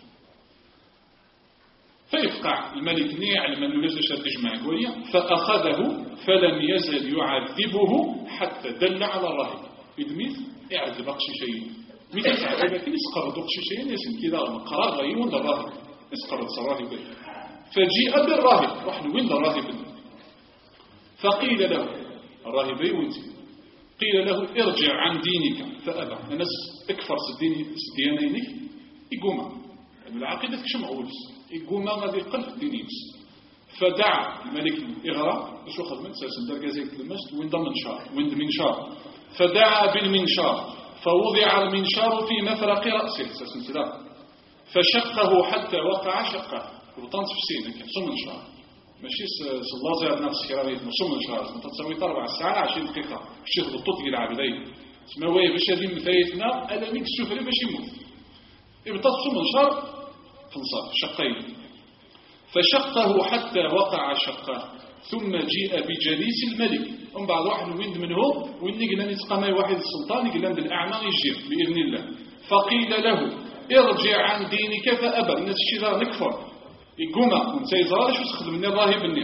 فيفقع الملك يعلم أنه ليس شرطج معك ويا، فأخذه فلم يزل يعذبه حتى دل على الراهب. يدميث يعذب أقشي شيء مثل تعذب لكن يسقرد أقشي شيء يسن كذا قرار غير وين الراهب يسقرد الراهب. فجيء بالراهب رحنا وين الراهب فقيل له الراهبي وانت قيل له ارجع عن دينك فأبى. الناس اكفر سديانينك يقوم العقيدة كشمعولس يقوم غادي يقل دينيس. فدعا الملك الإغراء شو خدمت ساسن درجة المسجد وين منشار فدعا بالمنشار فوضع المنشار في مفرق رأسه ساسن سلا فشقه حتى وقع شقه وطنت في سينك سو منشار ماشي صلاة زي نفس كرامي سو منشار انت تسوي 4 ساعات 20 دقيقة باش ياخذ الطوط ديال العبدين تسمى ويه باش هذه مثايتنا انا ميك السفري باش يموت يبطل سو منشار فنصاب شقين فشقه حتى وقع شقه ثم جيء بجليس الملك. ومن بعد واحد وين منه وين قلنا نتقامي واحد السلطان قلنا بالأعمى يجي بإذن الله. فقيل له ارجع عن دينك فأبى. الناس الشيطان نكفر يقوم وانت يزرار شو تخدم مني الراهب مني.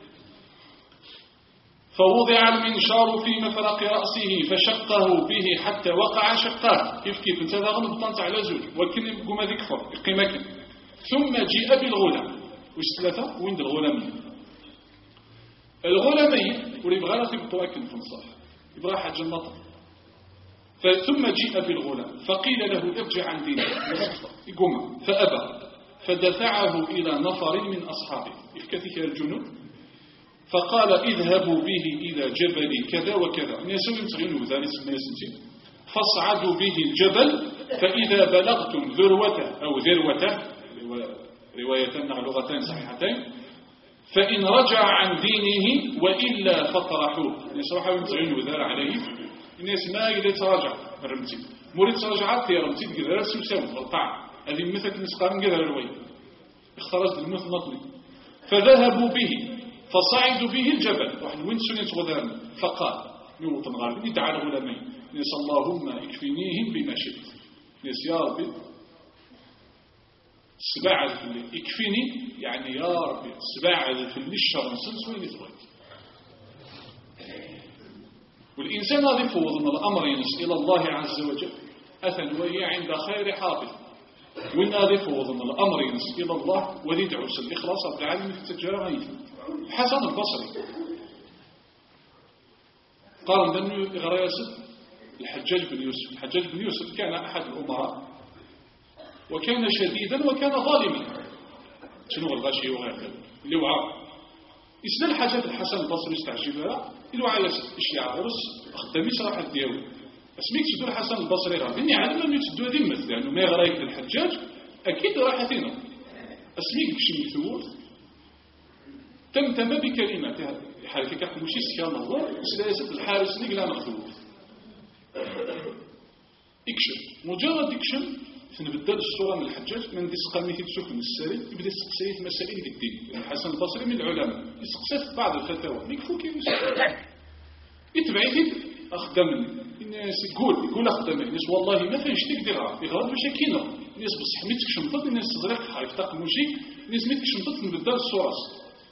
فوضع المنشار في مفرق رأسه فشقه به حتى وقع شقاه. كيف انت ذا غنبطنت على زوج ولكن يقوم هذا يكفر يقيمك. ثم جيء بالغلام وش ثلاثة وين الغلامين الغلامين ويبغى لا تبطواكن في الصح يبغى حاجة النطق. ثم جيء بالغلام فقيل له ارجع عن دينك يقوم فأبى فدفعه إلى نفر من أصحابه إفكتك الجنود فقال اذهبوا به إلى جبل كذا وكذا الناس يمتغنوا ذلك الناس فاصعدوا به الجبل فإذا بلغتم ذروته أو ذروته روايتان لغتين صحيحتين فإن رجع عن دينه وإلا فطرحوه. الناس راحوا يمتغنوا ذال عليه الناس ما إلى تراجع رمتي مريد تراجعات يا رمتي تقدر سوساوي القاع هذه مثل نسقان قدر الوي اخترجت المثل نطلي. فذهبوا به فصعدوا به الجبل واحد وين سنة غدان فقال يوطن غالب يدعى الغلامين نس اللهم اكفنيهم بما شئت. نس يا ربي سباع يكفيني يعني يا ربي سباع في الشر نسنس وين يتغير. والإنسان هذا يفوض أن الأمر ينس إلى الله عز وجل أثن وهي عند خير حافظ وإن هذا يفوض أن الأمر ينس إلى الله ويدعو الإخلاص رب العالمين في التجارة غيث. حسن البصري قال بأنه إغرياسة الحجاج بن يوسف كان أحد الأمراء وكان شديدا وكان ظالما شنو الغاشي وغيره اللي وعى إسنا الحاجات الحسن البصري استعجبها اللي وعى إيش يعرس خدامي صراحة ديالو اسميك تدو الحسن البصري غير إني عالم أنه تدو هذه مثل لأنه ما يغريك للحجاج أكيد راحتين اسميك كشي مثول تمتم بكلماتها حالك كحموشي سكان الله وسلاسة الحارس اللي لا مخذوب اكشف مجرد اكشف فنبدل الصورة من الحجاج من دي سقاميتي تشوف من الساري يبدأ يسقسيه مسائل الدين يعني الحسن البصري من العلماء يسقسيه بعض الفتاوى ميكفو كيف يتبعي أخدمني الناس يقول أخدمني الناس والله ما فيش تقدر يغرب مشاكينا الناس بس حميتك شمطت الناس تزرق حيفتق موشي الناس ميتك شمطت نبدل الصورة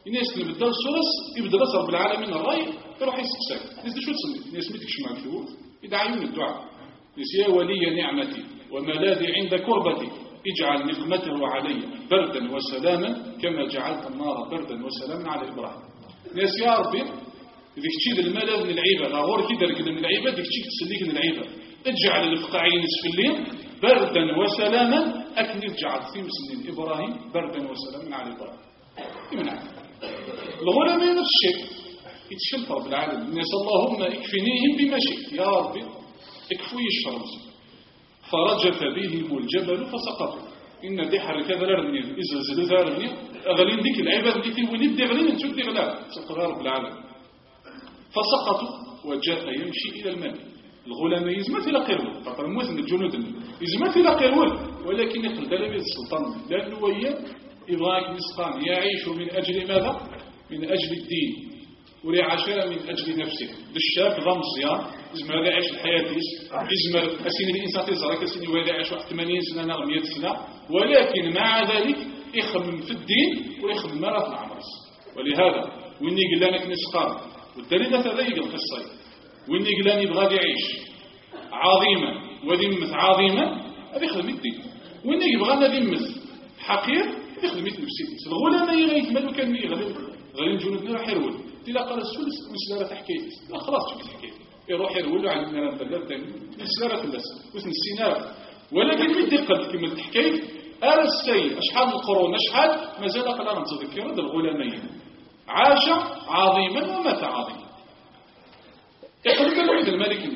الناس اللي بدأوا السورس يبدأ رب العالمين الرأي يروح يسكسك الناس شو تسمي الناس ما تكشف مع الكيوت يدعيون الدعاء الناس يا ولي نعمتي وملاذي عند كربتي اجعل نقمته علي بردا وسلاما كما جعلت النار بردا وسلاما على إبراهيم الناس يا ربي ذيك تشيد الملاذ من العيبة غور كي درك من العيبة ذيك تشيك تسليك من العيبة اجعل الفقاعين السفلين بردا وسلاما أكن اجعل في مسلم إبراهيم بردا وسلاما على إبراهيم يمنع الغلماء نفس الشيء يتشلط رب العالمين الناس اللهم اكفنيهم بما شئت يا ربي اكفوي الشرمس فرجف بهم الجبل فسقطوا إن دي حركة ذرارني إذا زلت ذرارني أغلين ديك العباد اللي في وليد دي غلين انتو دي غلال سقطها رب العالمين فسقطوا وجاء يمشي إلى الماء الغلماء يزمت إلى قيرول طبعا موث من الجنود يزمت إلى قيرول ولكن يقل دلبي السلطان لأنه ويا إبراهيم نسقان يعيش من أجل ماذا؟ من أجل الدين وليعيش من أجل نفسه الشاب ضمزيا يزمر هذا يعيش الحياة يزمر أسين الإنسان تزرع كسين وهذا يعيش 80 سنة 100 سنة ولكن مع ذلك يخمم في الدين ويخمم مرة في العمرس ولهذا وإني قل لنا نسقان والدليل هذا القصة وإني قل لنا يبغى يعيش عظيما وذمة عظيمة هذا يخدم الدين وإني يبغى ذمة حقير يخدم نفسي الغلام يغيث كان يغلب غير جنودنا راح يرول تلا قال السلس مسلارة حكاية لا خلاص شو تحكي يروح يرول عند نران بلاد مسلارة الناس واسم السينار ولكن من دقة كما الحكاية آل السيد أشحال القرون أشحال ما زال قلنا نتذكر هذا الغلامين عاش عظيما ومات عظيما يقول الوحيد الملك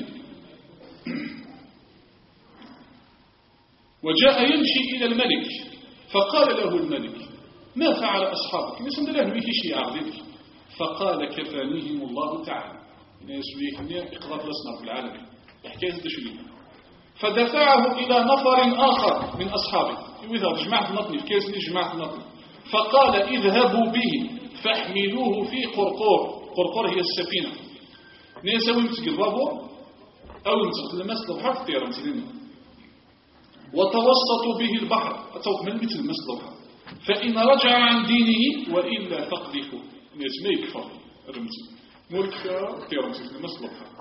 وجاء يمشي إلى الملك فقال له الملك ما فعل أصحابك نسند له به شيء عظيم فقال كفانيهم الله تعالى الناس بيكني إقرار لسنا في العالم حكاية تشويه فدفعه إلى نفر آخر من أصحابه وإذا جماعة النطني في كيس جماعة النطني فقال اذهبوا به فاحملوه في قرقور هي السفينة ناس ويمتقربوا أو يمتقل المسل البحر في رمزين وتوسطوا به البحر أتوقع من مثل المسل البحر فإن رجع عن دينه وإلا فقذفوا الناس ما يكفر رمزي ملك في رمزين المسل البحر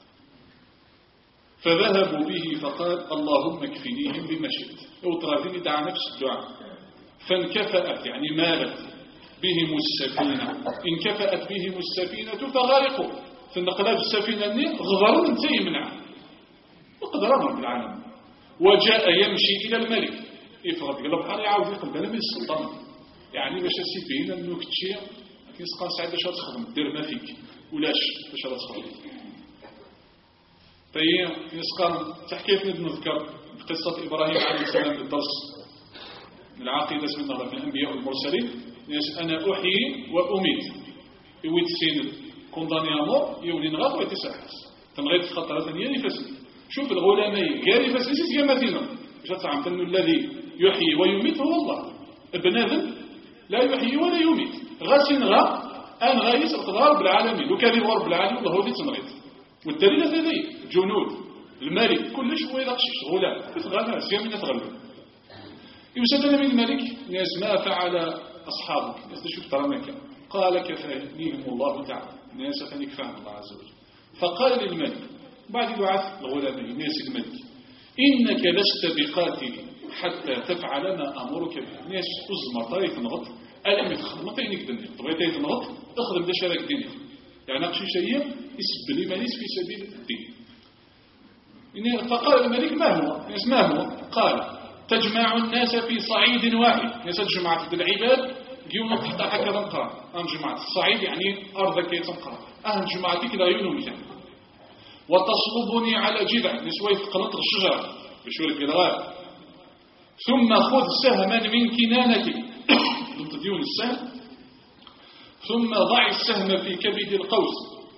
فذهبوا به فقال اللهم اكفنيهم بما شئت وطرادين دعا نفس الدعاء فانكفأت يعني مالت بهم السفينة انكفأت بهم السفينة فغرقوا فالنقلاب السفينة غضروا من يمنع وقدرهم بالعالم وجاء يمشي إلى الملك يفرض قلب حالي يعاود يقلب من السلطان يعني باش السفينة انه كتشي كيسقى سعيد باش تخدم دير ما فيك ولاش باش تخدم فهي يسقى تحكيتنا نذكر قصة إبراهيم عليه السلام بالدرس من العقيدة اسمنا في الأنبياء والمرسلين أنا أحيي وأميت يويت سين كونداني أمور يولي نغاط ويتساحس تنغيت خطرة ثانية لفسد شوف الغلامي قال فسيسيس يماتينا مش هتعرف أنه الذي يحيي ويميت هو الله ابن آدم لا يحيي ولا يميت غاسين غا أن غايس القدر بالعالمين وكان يبغى رب العالمين الله هو اللي تنغيت والدليل هذه جنود الملك كل شوية يقشش غلام يتغنى سيامين يتغلب يسألنا من الملك ناس ما فعل أصحابك ناس شوف ترى مكان قال كفانيهم الله تعالى ناس كان يكفاهم الله عز وجل فقال للملك بعد دعاء الغلامين ناس الملك إنك لست بقاتل حتى تفعل ما أمرك به ناس أزمر طريق نغط ألم يتخدم طينك دنيا طبعا طريق نغط أخدم ده شارك دنيا يعني أقشي شيء يسب لي ماليس في سبيل الدين فقال الملك ما هو قال تجمع الناس في صعيد واحد ناس جماعة العباد يوم تحت هكذا نقرأ أن جماعة الصعيد يعني أرض كي تنقرأ أهل جماعتي كذا يونون كان وتصلبني على جذع نسوي في قناطر الشجرة بشورة الغاب ثم خذ سهما من كنانتك تديون السهم ثم ضع السهم في كبد القوس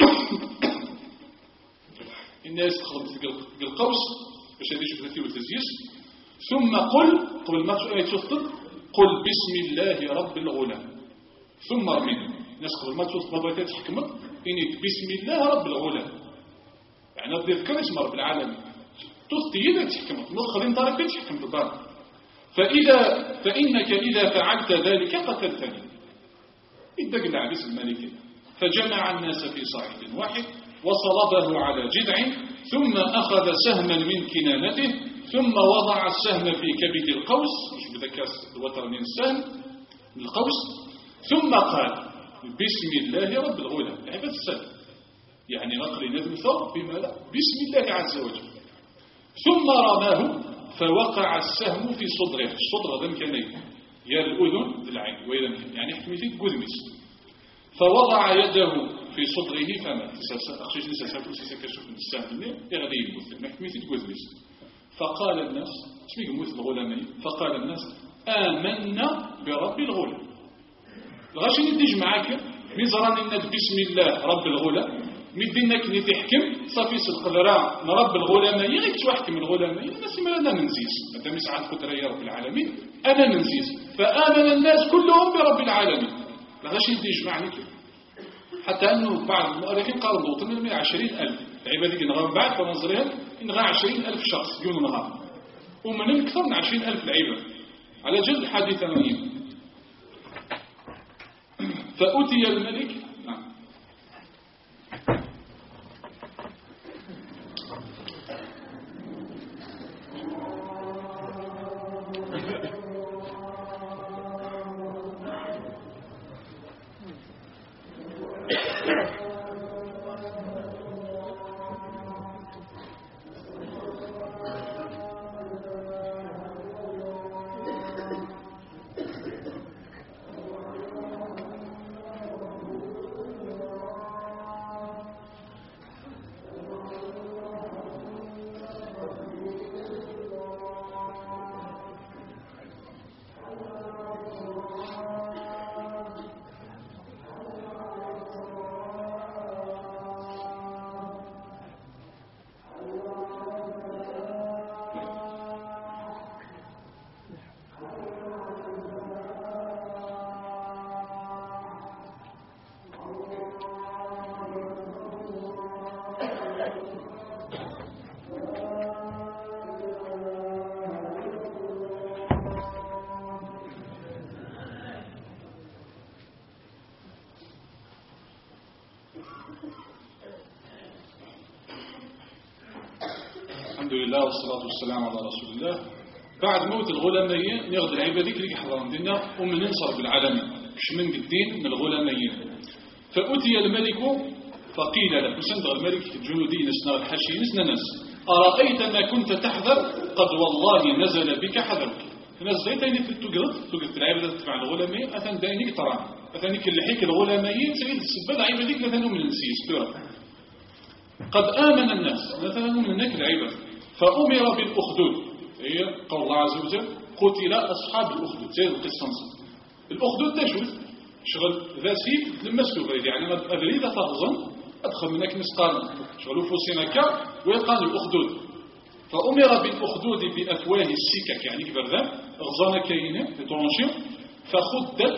الناس تخلط القوس باش هذه شفتي والتزييس ثم قل ما تشطب قل بسم الله رب الغلام ثم رمينا الناس قبل ما تشطب بغيت تحكمت إنك بسم الله رب الغلام يعني ربي ذكر اسم رب العالمين تستيد تحكمت مخرين طارق تحكم بالضبط فإنك إذا فعلت ذلك قتلتني يدق العبس الملك فجمع الناس في صعيد واحد وصلبه على جذع ثم أخذ سهما من كنانته ثم وضع السهم في كبد القوس مش بذكاء الوتر من السهم القوس ثم قال بسم الله رب الغلام عباد السهم يعني نقل نذمثه بماذا؟ بسم الله عز وجل ثم رماه فوقع السهم في صدره الصدر ذم كان يا الأذن العين وإذا يعني حكمتي قدمس فوضع يده في صدره فمات أخشيش نسا سيكشف من السهم يغلي يموت ما حكمتي قدمس فقال الناس اسمه يموت الغلامين فقال الناس آمنا برب الغلام الغاشي نديج معاك ميزران الناد بسم الله رب الغلام مدينك نتحكم صافي القدرة رب الغلامين غير تحكم الغلامين الناس ما أنا منزيز متى مسعى القدرة يا رب العالمين أنا منزيز فآمن الناس كلهم برب العالمين الغاشي نديج معاك حتى أنه بعض المؤرخين قالوا بوطن من 20,000 العبادة نغام بعد فنظرهم إنغا 20,000 شخص يوم نهار ومن أكثر من 20,000 العبادة على جد الحديث أمامي فأتي الملك الحمد لله والصلاة والسلام على رسول الله. بعد موت الغلاميين ناخذ العباد اللي يحضرون ديننا ومن ننصر بالعالمين مش من الدين من الغلاميين. فأتي الملك فقيل له وسند الملك الجنودي نسنا الحشي نسنا ناس أرأيت ما كنت تحذر قد والله نزل بك حذرك. الناس زيتين تقدر العباد تبع الغلاميين أثن داينيك ترى أثن كلحيك الغلاميين سيد السبب عبادك مثلا من السيس قد آمن الناس مثلا من هناك العباد فأمر بالأخدود هي قول الله عز وجل قتل أصحاب الأخدود زي القصة الأخدود تجوز شغل ذا سيف لمسلو بريد يعني أدري ذا تغزن أدخل منك نسقان شغلوا فوسينكا ويقال الأخدود فأمر بالأخدود بأفواه السكك يعني كبرذا غزانة كينة لترانشيو فخدت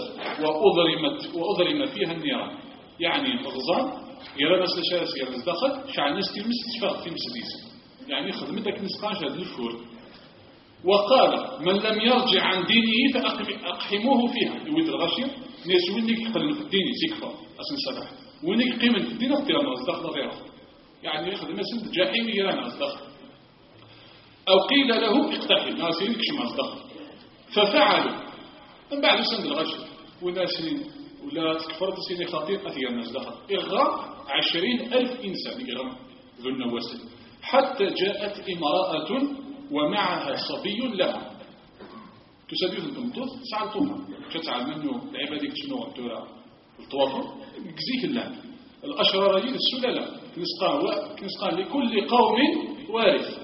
وأضرم فيها النيران يعني غزان يرى ناس لشارس يرى ناس داخل شعر ناس تلمس تفاق تلمس ديس يعني خدمتك نسقان شهد الفور وقال من لم يرجع عن دينه فأقحموه فيها يود الغشية ناس وينك يخلن في الدين تكفى أسن سبح وينك قيمة في الدين اختيار ناس داخل غيره يعني ياخذ مثل جاحيم يرى ناس داخل أو قيل له اقتحم ناس ينكش ناس داخل ففعلوا من بعد سند الغشية وناس ولا تكفرت سيني خطير أثير الناس دخل إغراق 20,000 إنسان إغراق ذو النواسل حتى جاءت امرأة ومعها صبي لها تسابيث التمطوط سعلتوها شتعال منه العبادك شنو الدورة الطوافة كزيك الله الأشراريين السلالة كنسقان لكل قوم وارث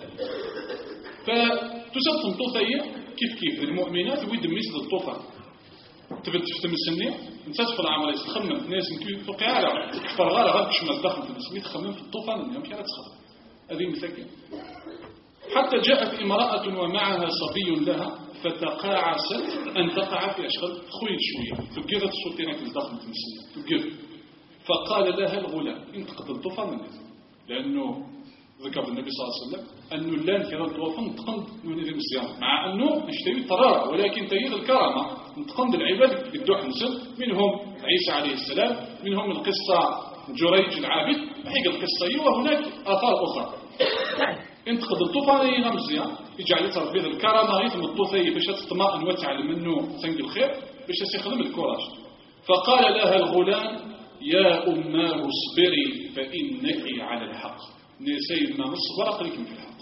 فتساب تمطوط هي كيف المؤمنات ويدم مثل الطوفة تبت تفتم السنية انت تدخل عملية تخمم الناس يمكن توقع على كفر غالة غالة كش ما تدخل في الناس تخمم في الطوفان اليوم كانت تخمم هذه مثاكين حتى جاءت امرأة ومعها صبي لها فتقاعست أن تقع في أشغال خويل شوية تقرأت السلطينة تدخل في الناس تقرأ فقال لها الغلام انتقد الطوفان الناس لأنه ذكر النبي صلى الله عليه وسلم أنه اللان كرا الطوفان تقند من المسيان مع أنه نشتري الطرارة ولكن تغيير الكرامة نتقن العباد قدو حنسن منهم عيسى عليه السلام منهم القصة جريج العابد وحيق القصة وهناك آثار أخرى انتقد الطوفاني غمزية يجعل يتصرف بهذا الكرامة يثم الطوفي باش تطمئن وتعلم منه تنق الخير باش يخدم الكوراج. فقال لها الغلام يا أماه اصبري فإنك على الحق. سيدنا الصبر قريك في الحق.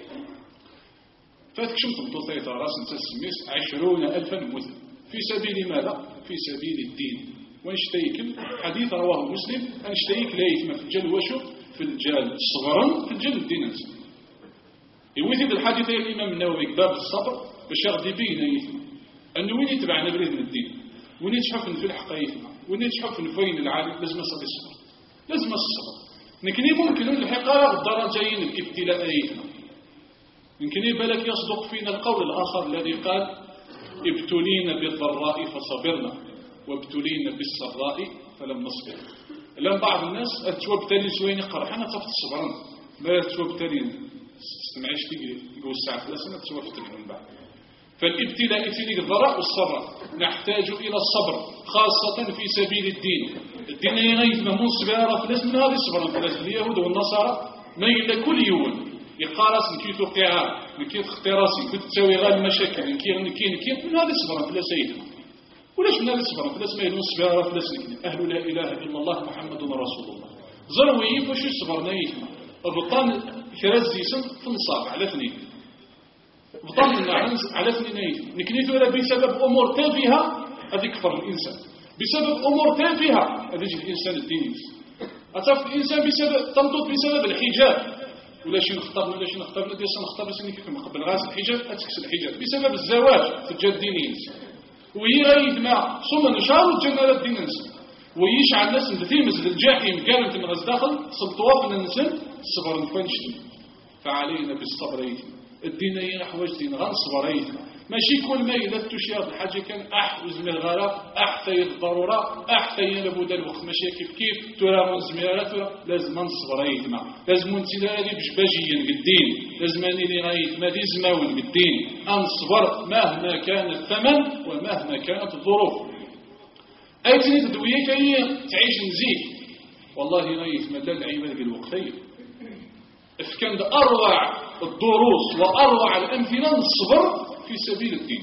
فاتكشمت الطوفي راس تسميس 20,000 مثل في سبيل ماذا؟ في سبيل الدين. وانشتيك حديث رواه مسلم انشتيك لا يتم في الجل وشو في الجل صبرا في الجل الدين. يوثد الحديث الإمام النووي باب الصبر باش يغدي بين يثم أنه وين يتبعنا بريد من الدين وين يتحفن في الحق يثم وين يتحفن فين العالم لازم يصبر لازم الصبر. نكني ممكن الحقارة الدرجين الابتلاء يثم يمكن بالك يصدق فينا القول الآخر الذي قال ابتلينا بالضراء فصبرنا وابتلينا بالسراء فلم نصبر. لأن بعض الناس أتوبتلي سوين يقرأ حنا تفت صبرا لا أتوبتلي استمعيش تقول الساعة 3 سنة توفتل من بعد. فالابتلاء تلك الضراء والصبر نحتاج إلى الصبر خاصة في سبيل الدين. الدين يغيث من صبارة فلاس من هذه الصبر فلاس اليهود والنصارى ما إلا كل يوم يقارس نكي توقعها نكي اختراسي كنت تسوي غير المشاكل نكي من هذه الصبر فلاس سيدنا ولاش من هذه الصبر فلاس ما يلون صبارة فلاس نكي أهل لا إله إلا الله محمد رسول الله زروي وش الصبر نايثنا البطان كرزي سن تنصاب على اثنين بطان النعنز على اثنين نكنيتو لا بسبب أمور تافهة هذه كفر الإنسان بسبب أمور تافهة هذا يجي الإنسان الديني أتعرف الإنسان بسبب تنطط بسبب الحجاب ولا شي نختار ولا شي نختار ولا شي نختار بس كيف ما قبل غاز الحجاب أتكس الحجاب بسبب الزواج في الجد ديني وهي غير ما صوم نشار الجنة الدين ويشعل الناس مثل الجاحيم قال انت من غزداخل سلطوات من النسان الصبر نفنشتي فعلينا بالصبر الدين حواجتين غنصبر ماشي كل ما إذا تشير الحاجة كان وزمير الغراء تيد الضرورة تيد لابد الوقت ماشي كيف ترى من زميرات لازم نصبر لازم نتلا لي بجباجيا بالدين لازم اني غايت ما دي زماون بالدين نصبر مهما كان الثمن ومهما كانت الظروف. أيتني تدوية كي تعيش نزيد والله غايت مدى العباد بالوقتين كان أروع الدروس وأروع الأمثلة الصبر في سبيل الدين.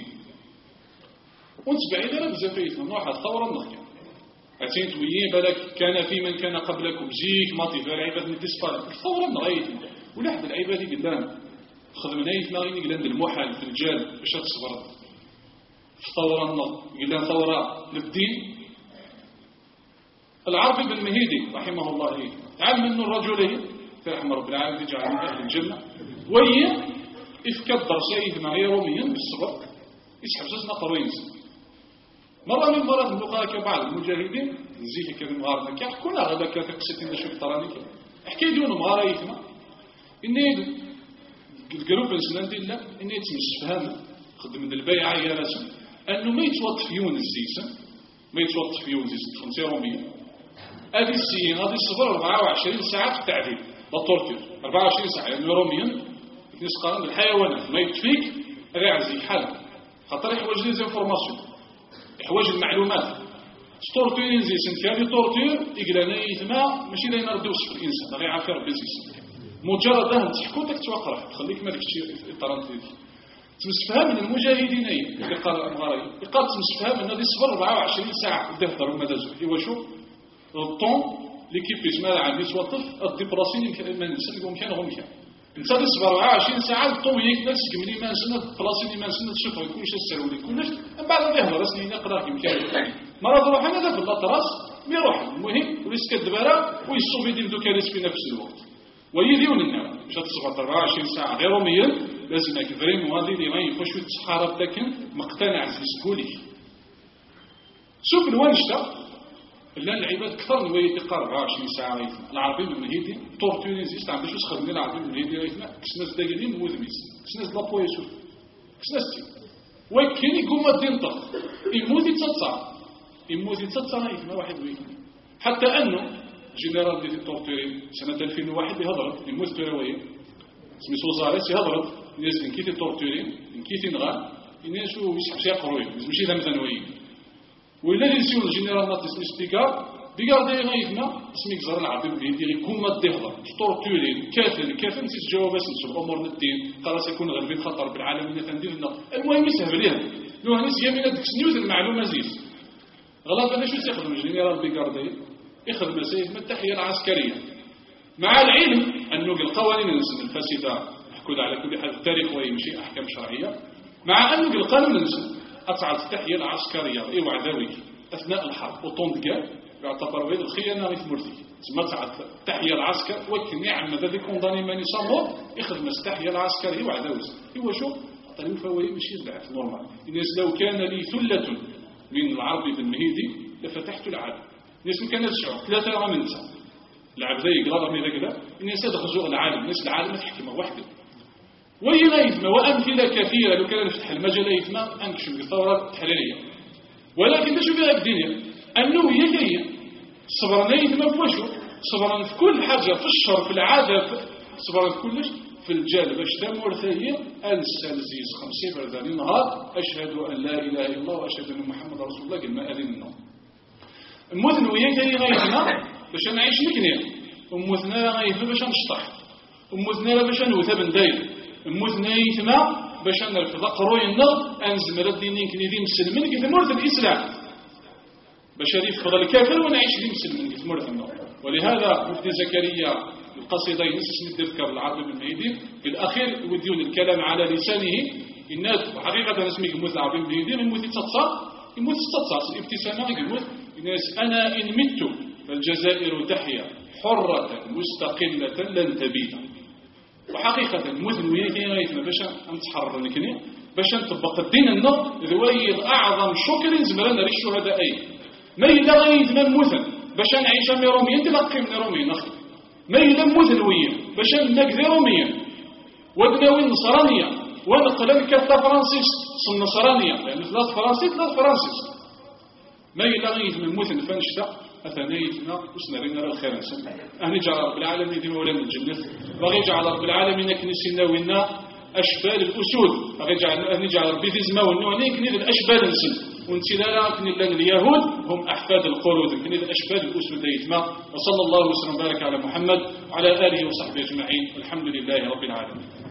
ونتبع إذا بزافيتنا نوع الثورة النخية أتين تويين بالك كان في من كان قبلكم جيك ماطي في العباد نتسفر الثورة النغيتنا ولحد العباد قدام خدمنايتنا غيني قلان المحال في الجال باش تصبر في الثورة النغ قلان ثورة للدين. العربي بن مهيدي رحمه الله تعلم منه الرجل رحمه رب العالمين يجعل من أهل الجنة وهي إفكدر شيء مع يوميا بالصبر يسحب جزنا قروينس مرة من مرات نلقاك بعض المجاهدين نزيك كذا مغارنا كيحكونا غدا كتقصتين نشوف طراني احكي ديون مغاريتنا إني القلوب الإنسان ديلا إني تمسفهم خدم من البيعة يا رسم أنه ما يتوطفيون الزيسن ما يتوطفيون زيسن خمسة يوميا هذه السيين هذه الصبر 24 ساعة في التعذيب بالطرطير 24 ساعة يعني يوميا نسقان الحيوانات ما يكفيك رعزي حل خاطر يحوج لي زانفورماسيون يحوج المعلومات ستورتيرين زي سنتيالي طورتير يقلانا يثما ماشي لا ينردوش في الانسان غير عافير بيزيس مجرد ان تحكو داك توقع تخليك مالك شي اطارات ديالك تمسفها من المجاهدين اللي قال المغاربي يقال تمسفها من هذه الصبر 24 ساعه يهضروا ما دازوا ايوا شوف الطون ليكيب يجمع عندي توظف الديبراسين ما نسلكم كان هم كان انت تصبر 24 ساعه الطويق ناس كملي ما سنه بلاصه ما سنه تشوف كلشي السرولي كلش من بعد يهضر راسني نقرا يمكن مرض روح انا في الاطراس يروح المهم وليس كدبره ويصوب يدير دوكاليس في نفس الوقت ويديون النار مش تصبر 24 ساعه غير يوميا لازم كفرين وهذه اللي ما يخشوا الصحاره لكن مقتنع زيسكولي شوف الوانشتا لا العباد كثر من يتقارب 24 ساعه العربي من هيدي طورتوني زيست عم باش خدمنا العربي من هيدي ريتنا كسناس دايرين موذميس كسناس لابوي يشوف كسناس ولكن يقوم الدين طق يموتي تتصا ما واحد وين حتى انه جنرال ديال الطورتوري سنه 2001 يهضر يموت تراوي سميتو وزاره يهضر الناس كيتي طورتوري كيتي نغا الناس يسحب يقروي ماشي ذا مثلا ولا اللي يسول الجنرال نات اسمي سبيكار بيكار داي غايفنا اسميك زر العبد يدير كوما الدهره تورتوري كافر نسيت جواب اسمه الامور الدين خلاص يكون غير بين خطر بالعالم اللي تندير لنا المهم يسهل ليها لو هنس يمين ديك سنيوز المعلومه زيد غلط انا شو يخدم الجنرال بيكار داي يخدم سيد من التحيه العسكريه مع العلم انه القوانين الفاسده نحكوا على كل حال التاريخ ويمشي احكام شرعيه مع انه القانون أطعت التحية العسكرية وعدوي أثناء الحرب وطوندقال يعتبر غير الخيانة غير مرثي تسمى تعت التحية العسكر وكن يعمل ذلك كونداني ماني صامور يخدم التحية العسكرية وعدوي هو شو عطاني فوائد ماشي البعث نورمال الناس لو كان لي ثلة من العربي بالمهيدي لفتحت العالم الناس لو كان تشعر 3 عام نتا العبد يقرا من كذا الناس يدخلوا العالم الناس العالم تحكم وحده وهي غايثمة وأمثلة كثيرة لو كان نفتح المجال غايثمة أنكشف بالثورة التحريرية ولكن تشوف فيها الدنيا أنه هي جاية صبرنا غايثمة بوشو صبرنا في كل حاجة في الشر في العادة صبرنا في كلش في الجانب اجتمع ورثاهية السلزيز 50 برداني نهار أشهد أن لا إله إلا الله وأشهد أن محمد رسول الله كما أذن النوم المثن وهي جاية غايثمة باش نعيش مكنيا ومثنا غايثمة باش نشطح ومثنا باش نوثى بندايل المثنى ثما باش نرفض قروي النار انزمر الدينين كنيدي مسلمين كيف مرث الاسلام باش هذه يفضل الكافر ونعيش دي مسلمين كيف مرث النار ولهذا مفتي زكريا القصيده ينسى تذكر العرب بالمهدي في الاخير يوديون الكلام على لسانه الناس حقيقه اسمي الموت العربي بالمهدي الموت تتصاص الابتسامه يقول الناس انا ان مت فالجزائر تحيا حره مستقله لن تبيد وحقيقة المثل وياكي غايتنا باش نتحرر نكني باش نطبق الدين النظ ذويض أعظم شكر زمرنا للشهداء ما إلا غايتنا المثل باش نعيش من روميا تلقي من روميا أخي ما إلا المثل ويا باش نقذي روميا ودناوي النصرانية ونقلن كتا فرانسيس النصرانية لأن ثلاث فرانسيس ما إلا غايتنا المثل فنشتا أثنيتنا وسنرينا الخير نسمع أهني جعل رب العالمين دي مولانا الجنة باغي جعل رب العالمين كنسينا وإنا أشبال الأسود أهني جعل ربي في زما والنوعني كني الأشبال نسل ونسينا كني لنا اليهود هم أحفاد القرود كني الأشبال الأسود يتما وصلى الله وسلم وبارك على محمد وعلى آله وصحبه أجمعين والحمد لله رب العالمين.